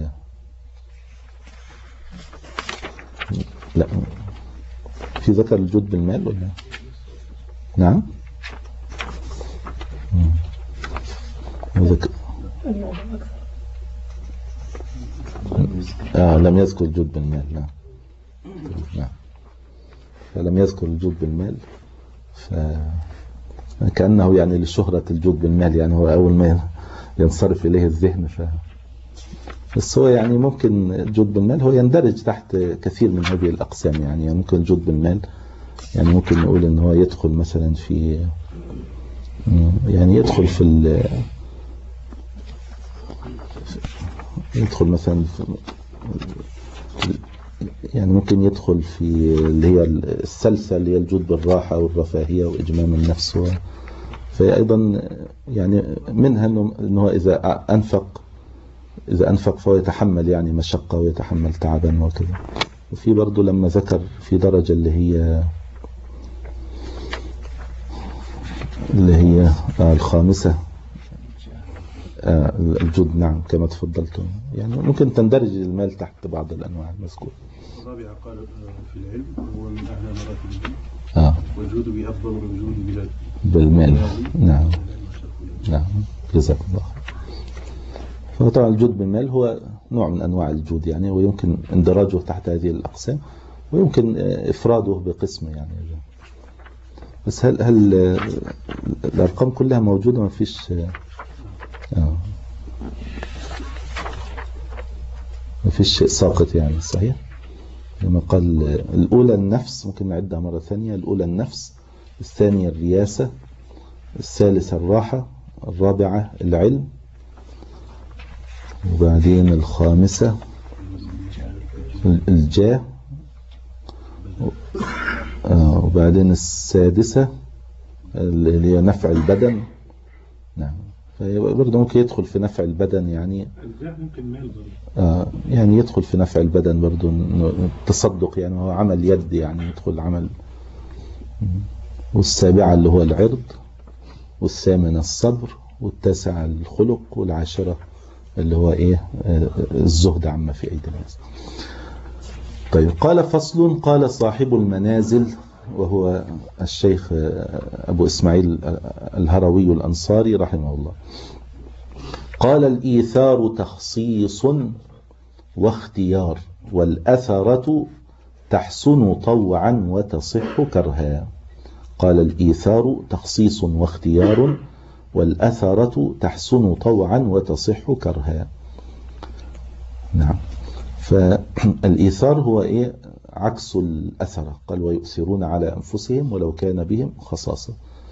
لا في ذكر الجود بالمال ولا؟ نعم ذكر آه لم يذكر الجود بالمال. نعم نعم فلم يذكر الجود بالمال، فكأنه يعني لشهرة الجود بالمال، يعني هو أول ما ينصرف إليه الذهن. ف بس هو يعني ممكن الجود بالمال هو يندرج تحت كثير من هذه الأقسام. يعني ممكن الجود بالمال يعني ممكن نقول إن هو يدخل مثلا في يعني يدخل في ال يدخل مثلا في يعني ممكن يدخل في اللي هي السلسة اللي هي الجود بالراحة والرفاهية وإجمام النفس. فهي أيضا يعني منها إنه هو إذا أنفق إذا أنفق فهو يتحمل يعني مشقة ويتحمل تعبا وكذا. وفي برضو لما ذكر في درجة اللي هي اللي هي الخامسة الجود، نعم كما تفضلتم، يعني ممكن تندرج المال تحت بعض الأنواع المذكورة. الرابعة قال في العلم هو من أعلى مراتب الجود، آه. والجود بأفضل من الجود بلاد بالمال. نعم نعم جزاك الله. فطبعا الجود بالمال هو نوع من أنواع الجود يعني، ويمكن اندراجه تحت هذه الأقسام، ويمكن إفراده بقسم يعني. بس هل هل الأرقام كلها موجودة؟ ما فيش آه. ما فيش شيء ساقط يعني. صحيح لما قال الأولى النفس، ممكن نعدها مرة ثانية. الأولى النفس، الثانية الرياسة، الثالثة الراحة، الرابعة العلم، وبعدين الخامسة الجاه، آه. وبعدين السادسة اللي هي نفع البدن. نعم برضه ممكن يدخل في نفع البدن يعني ممكن مال برضه آه يعني يدخل في نفع البدن برضه التصدق يعني، هو عمل يد يعني يدخل عمل. والسابعة اللي هو العرض، والثامنة الصبر، والتاسعة الخلق، والعاشرة اللي هو ايه آه الزهد عما في ايدي الناس. طيب قال فصل. قال صاحب المنازل وهو الشيخ أبو إسماعيل الهروي الأنصاري رحمه الله، قال الإيثار تخصيص واختيار، والأثرة تحسن طوعا وتصح كرها. قال الإيثار تخصيص واختيار، والأثرة تحسن طوعا وتصح كرها. نعم. فالإيثار هو إيه؟ عكس الأثرة. قال ويؤثرون على أنفسهم ولو كان بهم خصاصة.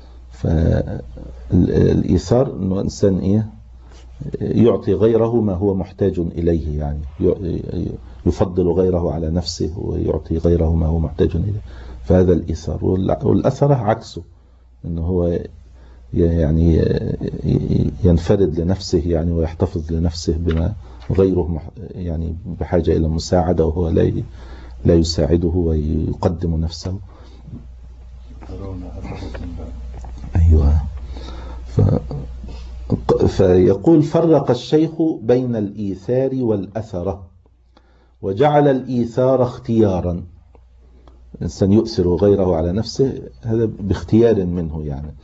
فالإيثار أنه إنسان إيه؟ يعطي غيره ما هو محتاج إليه، يعني يفضل غيره على نفسه ويعطي غيره ما هو محتاج إليه، فهذا الإيثار. والأثرة عكسه، أنه هو يعني ينفرد لنفسه يعني ويحتفظ لنفسه بما غيره يعني بحاجة إلى مساعدة وهو لا لا يساعده ويقدم نفسه. أيوة. ف... فيقول فرق الشيخ بين الإيثار والأثرة، وجعل الإيثار اختيارا، الإنسان يؤثر غيره على نفسه هذا باختيار منه يعني.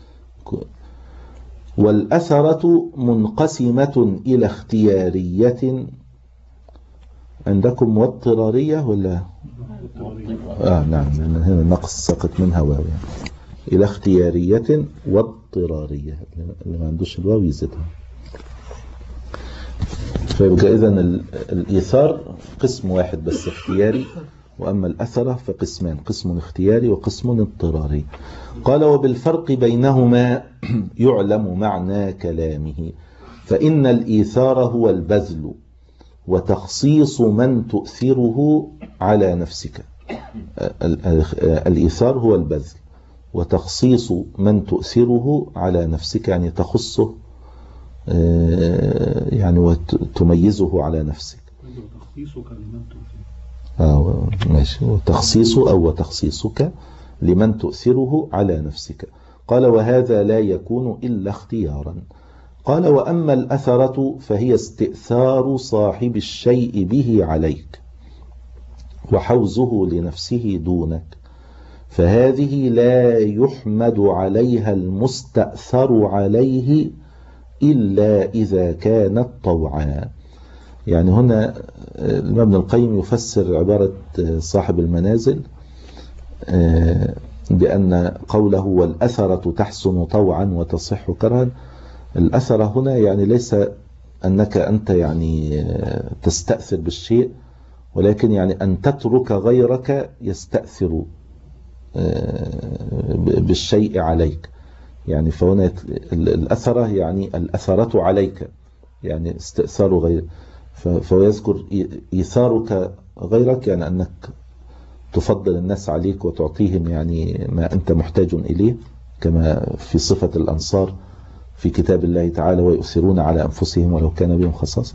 والأثرة منقسمة إلى اختيارية عندكم واضطرارية ولا؟ آه نعم، لأن هنا نقص سقط منها واو يعني. إلى اختيارية واضطرارية، اللي ما عندوش الواو يزيدها. فيبقى إذن الإيثار قسم واحد بس اختياري، وأما الأثرة فقسمان، قسم اختياري وقسم اضطراري. قال وبالفرق بينهما يعلم معنى كلامه، فإن الإيثار هو البذل وتخصيص من تؤثره على نفسك. الإيثار هو البذل وتخصيص من تؤثره على نفسك، يعني تخصه يعني وتميزه على نفسك. تخصيصك لمن تؤثره. آه ماشي. وتخصيصه أو وتخصيصك لمن تؤثره على نفسك. قال وهذا لا يكون إلا اختيارا. قال وأما الأثرة فهي استئثار صاحب الشيء به عليك وحوزه لنفسه دونك، فهذه لا يحمد عليها المستأثر عليه إلا إذا كانت طوعا. يعني هنا ابن القيم يفسر عبارة صاحب المنازل بأن قوله والأثرة تحسن طوعا وتصح كرها، الأثرة هنا يعني ليس أنك أنت يعني تستأثر بالشيء، ولكن يعني أن تترك غيرك يستأثر بالشيء عليك. يعني فهنا الأثرة يعني الأثرة عليك، يعني استئثار غير. فهو يذكر إيثارك غيرك يعني أنك تفضل الناس عليك وتعطيهم يعني ما أنت محتاج إليه، كما في صفة الأنصار في كتاب الله تعالى ويؤثرون على أنفسهم ولو كان بهم خصاصة.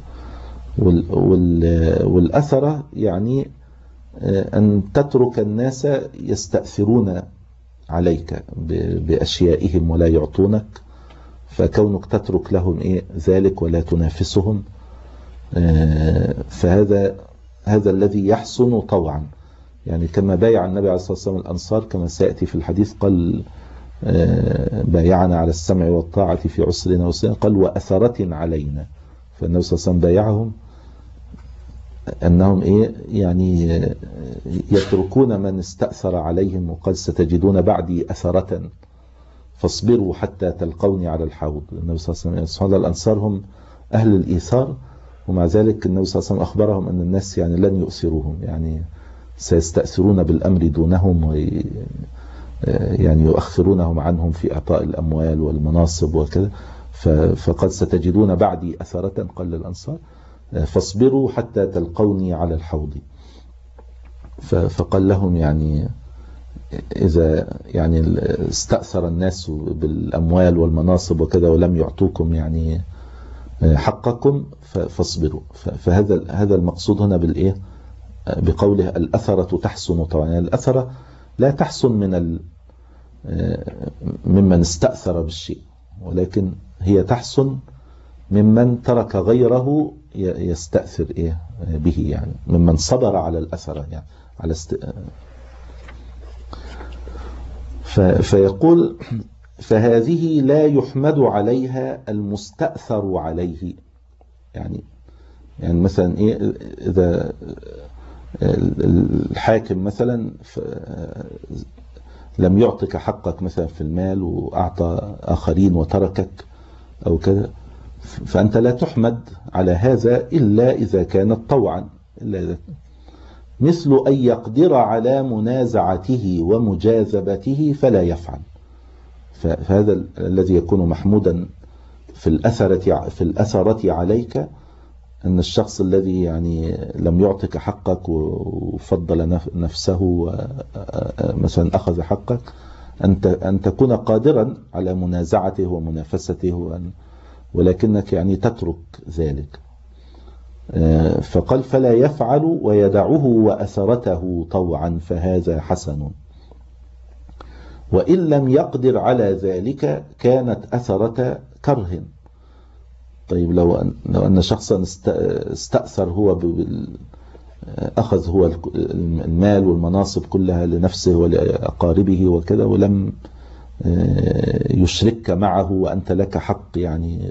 والأثرة يعني أن تترك الناس يستأثرون عليك بأشيائهم ولا يعطونك، فكونك تترك لهم إيه ذلك ولا تنافسهم، فهذا هذا الذي يحسن طوعا. يعني كما بايع النبي عليه الصلاة والسلام الأنصار كما سيأتي في الحديث، قال بايعنا على السمع والطاعة في عسرنا وسرنا، قال وأثرة علينا. فالنبي صلى الله عليه وسلم بايعهم أنهم إيه يعني يتركون من استأثر عليهم، وقال ستجدون بعدي أثرة فاصبروا حتى تلقوني على الحوض. النبي صلى الله عليه وسلم سبحان الله الأنصار هم أهل الإيثار، ومع ذلك النبي صلى الله عليه وسلم أخبرهم أن الناس يعني لن يؤثروهم، يعني سيستأثرون بالأمر دونهم وي يعني يؤخرونهم عنهم في إعطاء الأموال والمناصب وكذا. فقد ستجدون بعدي أثرة قال للأنصار فاصبروا حتى تلقوني على الحوض. فقال لهم يعني إذا يعني استأثر الناس بالأموال والمناصب وكذا ولم يعطوكم يعني حقكم فاصبروا. فهذا هذا المقصود هنا بالإيه؟ بقوله الأثرة تحسن طبعا. يعني الأثرة لا تحسن من ممن استأثر بالشيء، ولكن هي تحسن ممن ترك غيره يستأثر إيه به، يعني ممن صبر على الأثرة يعني على است... ف... فيقول فهذه لا يحمد عليها المستأثر عليه يعني يعني مثلا إيه إذا الحاكم مثلا لم يعطك حقك مثلا في المال وأعطى آخرين وتركك أو كذا، فأنت لا تحمد على هذا إلا إذا كانت طوعا، إلا إذا مثل أن يقدر على منازعته ومجاذبته فلا يفعل. فهذا الذي يكون محمودا في الأثرة في الأثرة عليك، أن الشخص الذي يعني لم يعطك حقك وفضل نفسه مثلا أخذ حقك، أنت أن تكون قادرا على منازعته ومنافسته، ولكنك يعني تترك ذلك. فقال فلا يفعل ويدعه وأثرته طوعا فهذا حسن. وإن لم يقدر على ذلك كانت أثرة كره. طيب لو أن, لو أن شخصا استأثر هو أخذ هو المال والمناصب كلها لنفسه ولأقاربه وكذا، ولم يشرك معه وأنت لك حق يعني،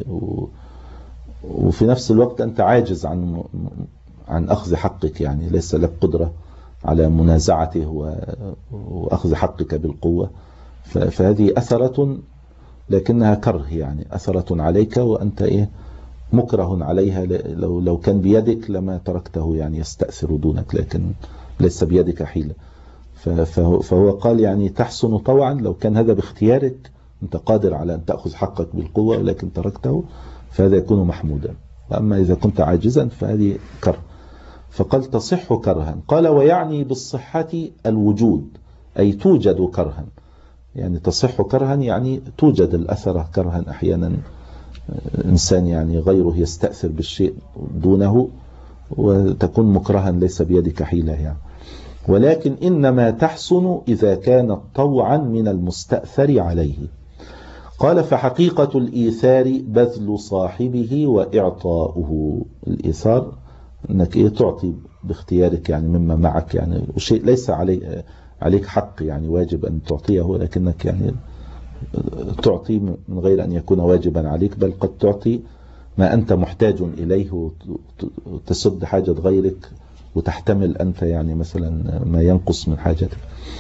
وفي نفس الوقت أنت عاجز عن عن أخذ حقك، يعني ليس لك قدرة على منازعته وأخذ حقك بالقوة، فهذه أثرة لكنها كره، يعني أثرة عليك وأنت إيه مكره عليها. لو لو كان بيدك لما تركته يعني يستأثر دونك، لكن ليس بيدك حيلة. فهو قال يعني تحسن طوعا لو كان هذا باختيارك، أنت قادر على أن تأخذ حقك بالقوة ولكن تركته، فهذا يكون محمودا. أما إذا كنت عاجزا فهذه كره. فقال تصح كرها. قال ويعني بالصحة الوجود، أي توجد كرها، يعني تصح كرها يعني توجد الأثرة كرها. أحيانا إنسان يعني غيره يستأثر بالشيء دونه وتكون مكرها ليس بيدك حيلة يعني. ولكن إنما تحسن إذا كانت طوعا من المستأثر عليه. قال فحقيقة الإيثار بذل صاحبه وإعطاؤه. الإيثار أنك إيه تعطي باختيارك يعني مما معك، يعني وشيء ليس علي عليك حق يعني واجب أن تعطيه، لكنك يعني تعطي من غير أن يكون واجبا عليك، بل قد تعطي ما أنت محتاج إليه وتسد حاجة غيرك وتحتمل أنت يعني مثلا ما ينقص من حاجتك.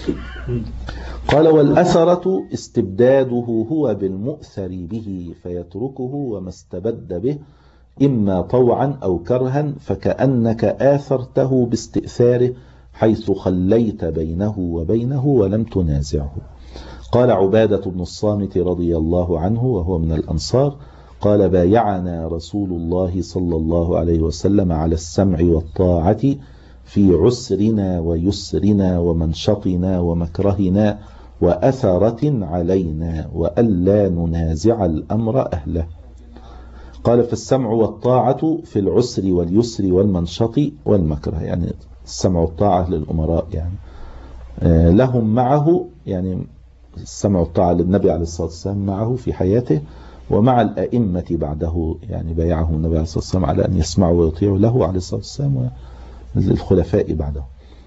قال والأثرة استبداده هو بالمؤثر به فيتركه وما استبد به إما طوعا أو كرها، فكأنك آثرته باستئثاره حيث خليت بينه وبينه ولم تنازعه. قال عبادة بن الصامت رضي الله عنه وهو من الأنصار قال بايعنا رسول الله صلى الله عليه وسلم على السمع والطاعة في عسرنا ويسرنا ومنشطنا ومكرهنا وأثرة علينا وألا ننازع الأمر أهله. قال فالسمع والطاعة في العسر واليسر والمنشط والمكره، يعني السمع والطاعة للأمراء يعني لهم معه، يعني السمع والطاعة للنبي عليه الصلاة والسلام معه في حياته ومع الأئمة بعده، يعني بايعهم النبي عليه الصلاة والسلام على أن يسمعوا ويطيعوا له عليه الصلاة والسلام وللخلفاء بعده.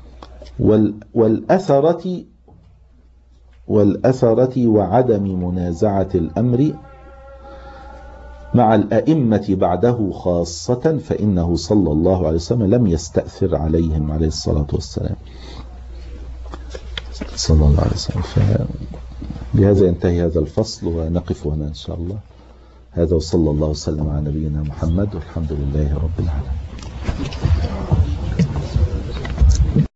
والأثرة والأثرة وعدم منازعة الأمر مع الأئمة بعده خاصة، فإنه صلى الله عليه وسلم لم يستأثر عليهم عليه الصلاة والسلام صلى الله عليه وسلم. بهذا ينتهي هذا الفصل ونقف هنا إن شاء الله. هذا وصلى الله وسلم على نبينا محمد والحمد لله رب العالمين.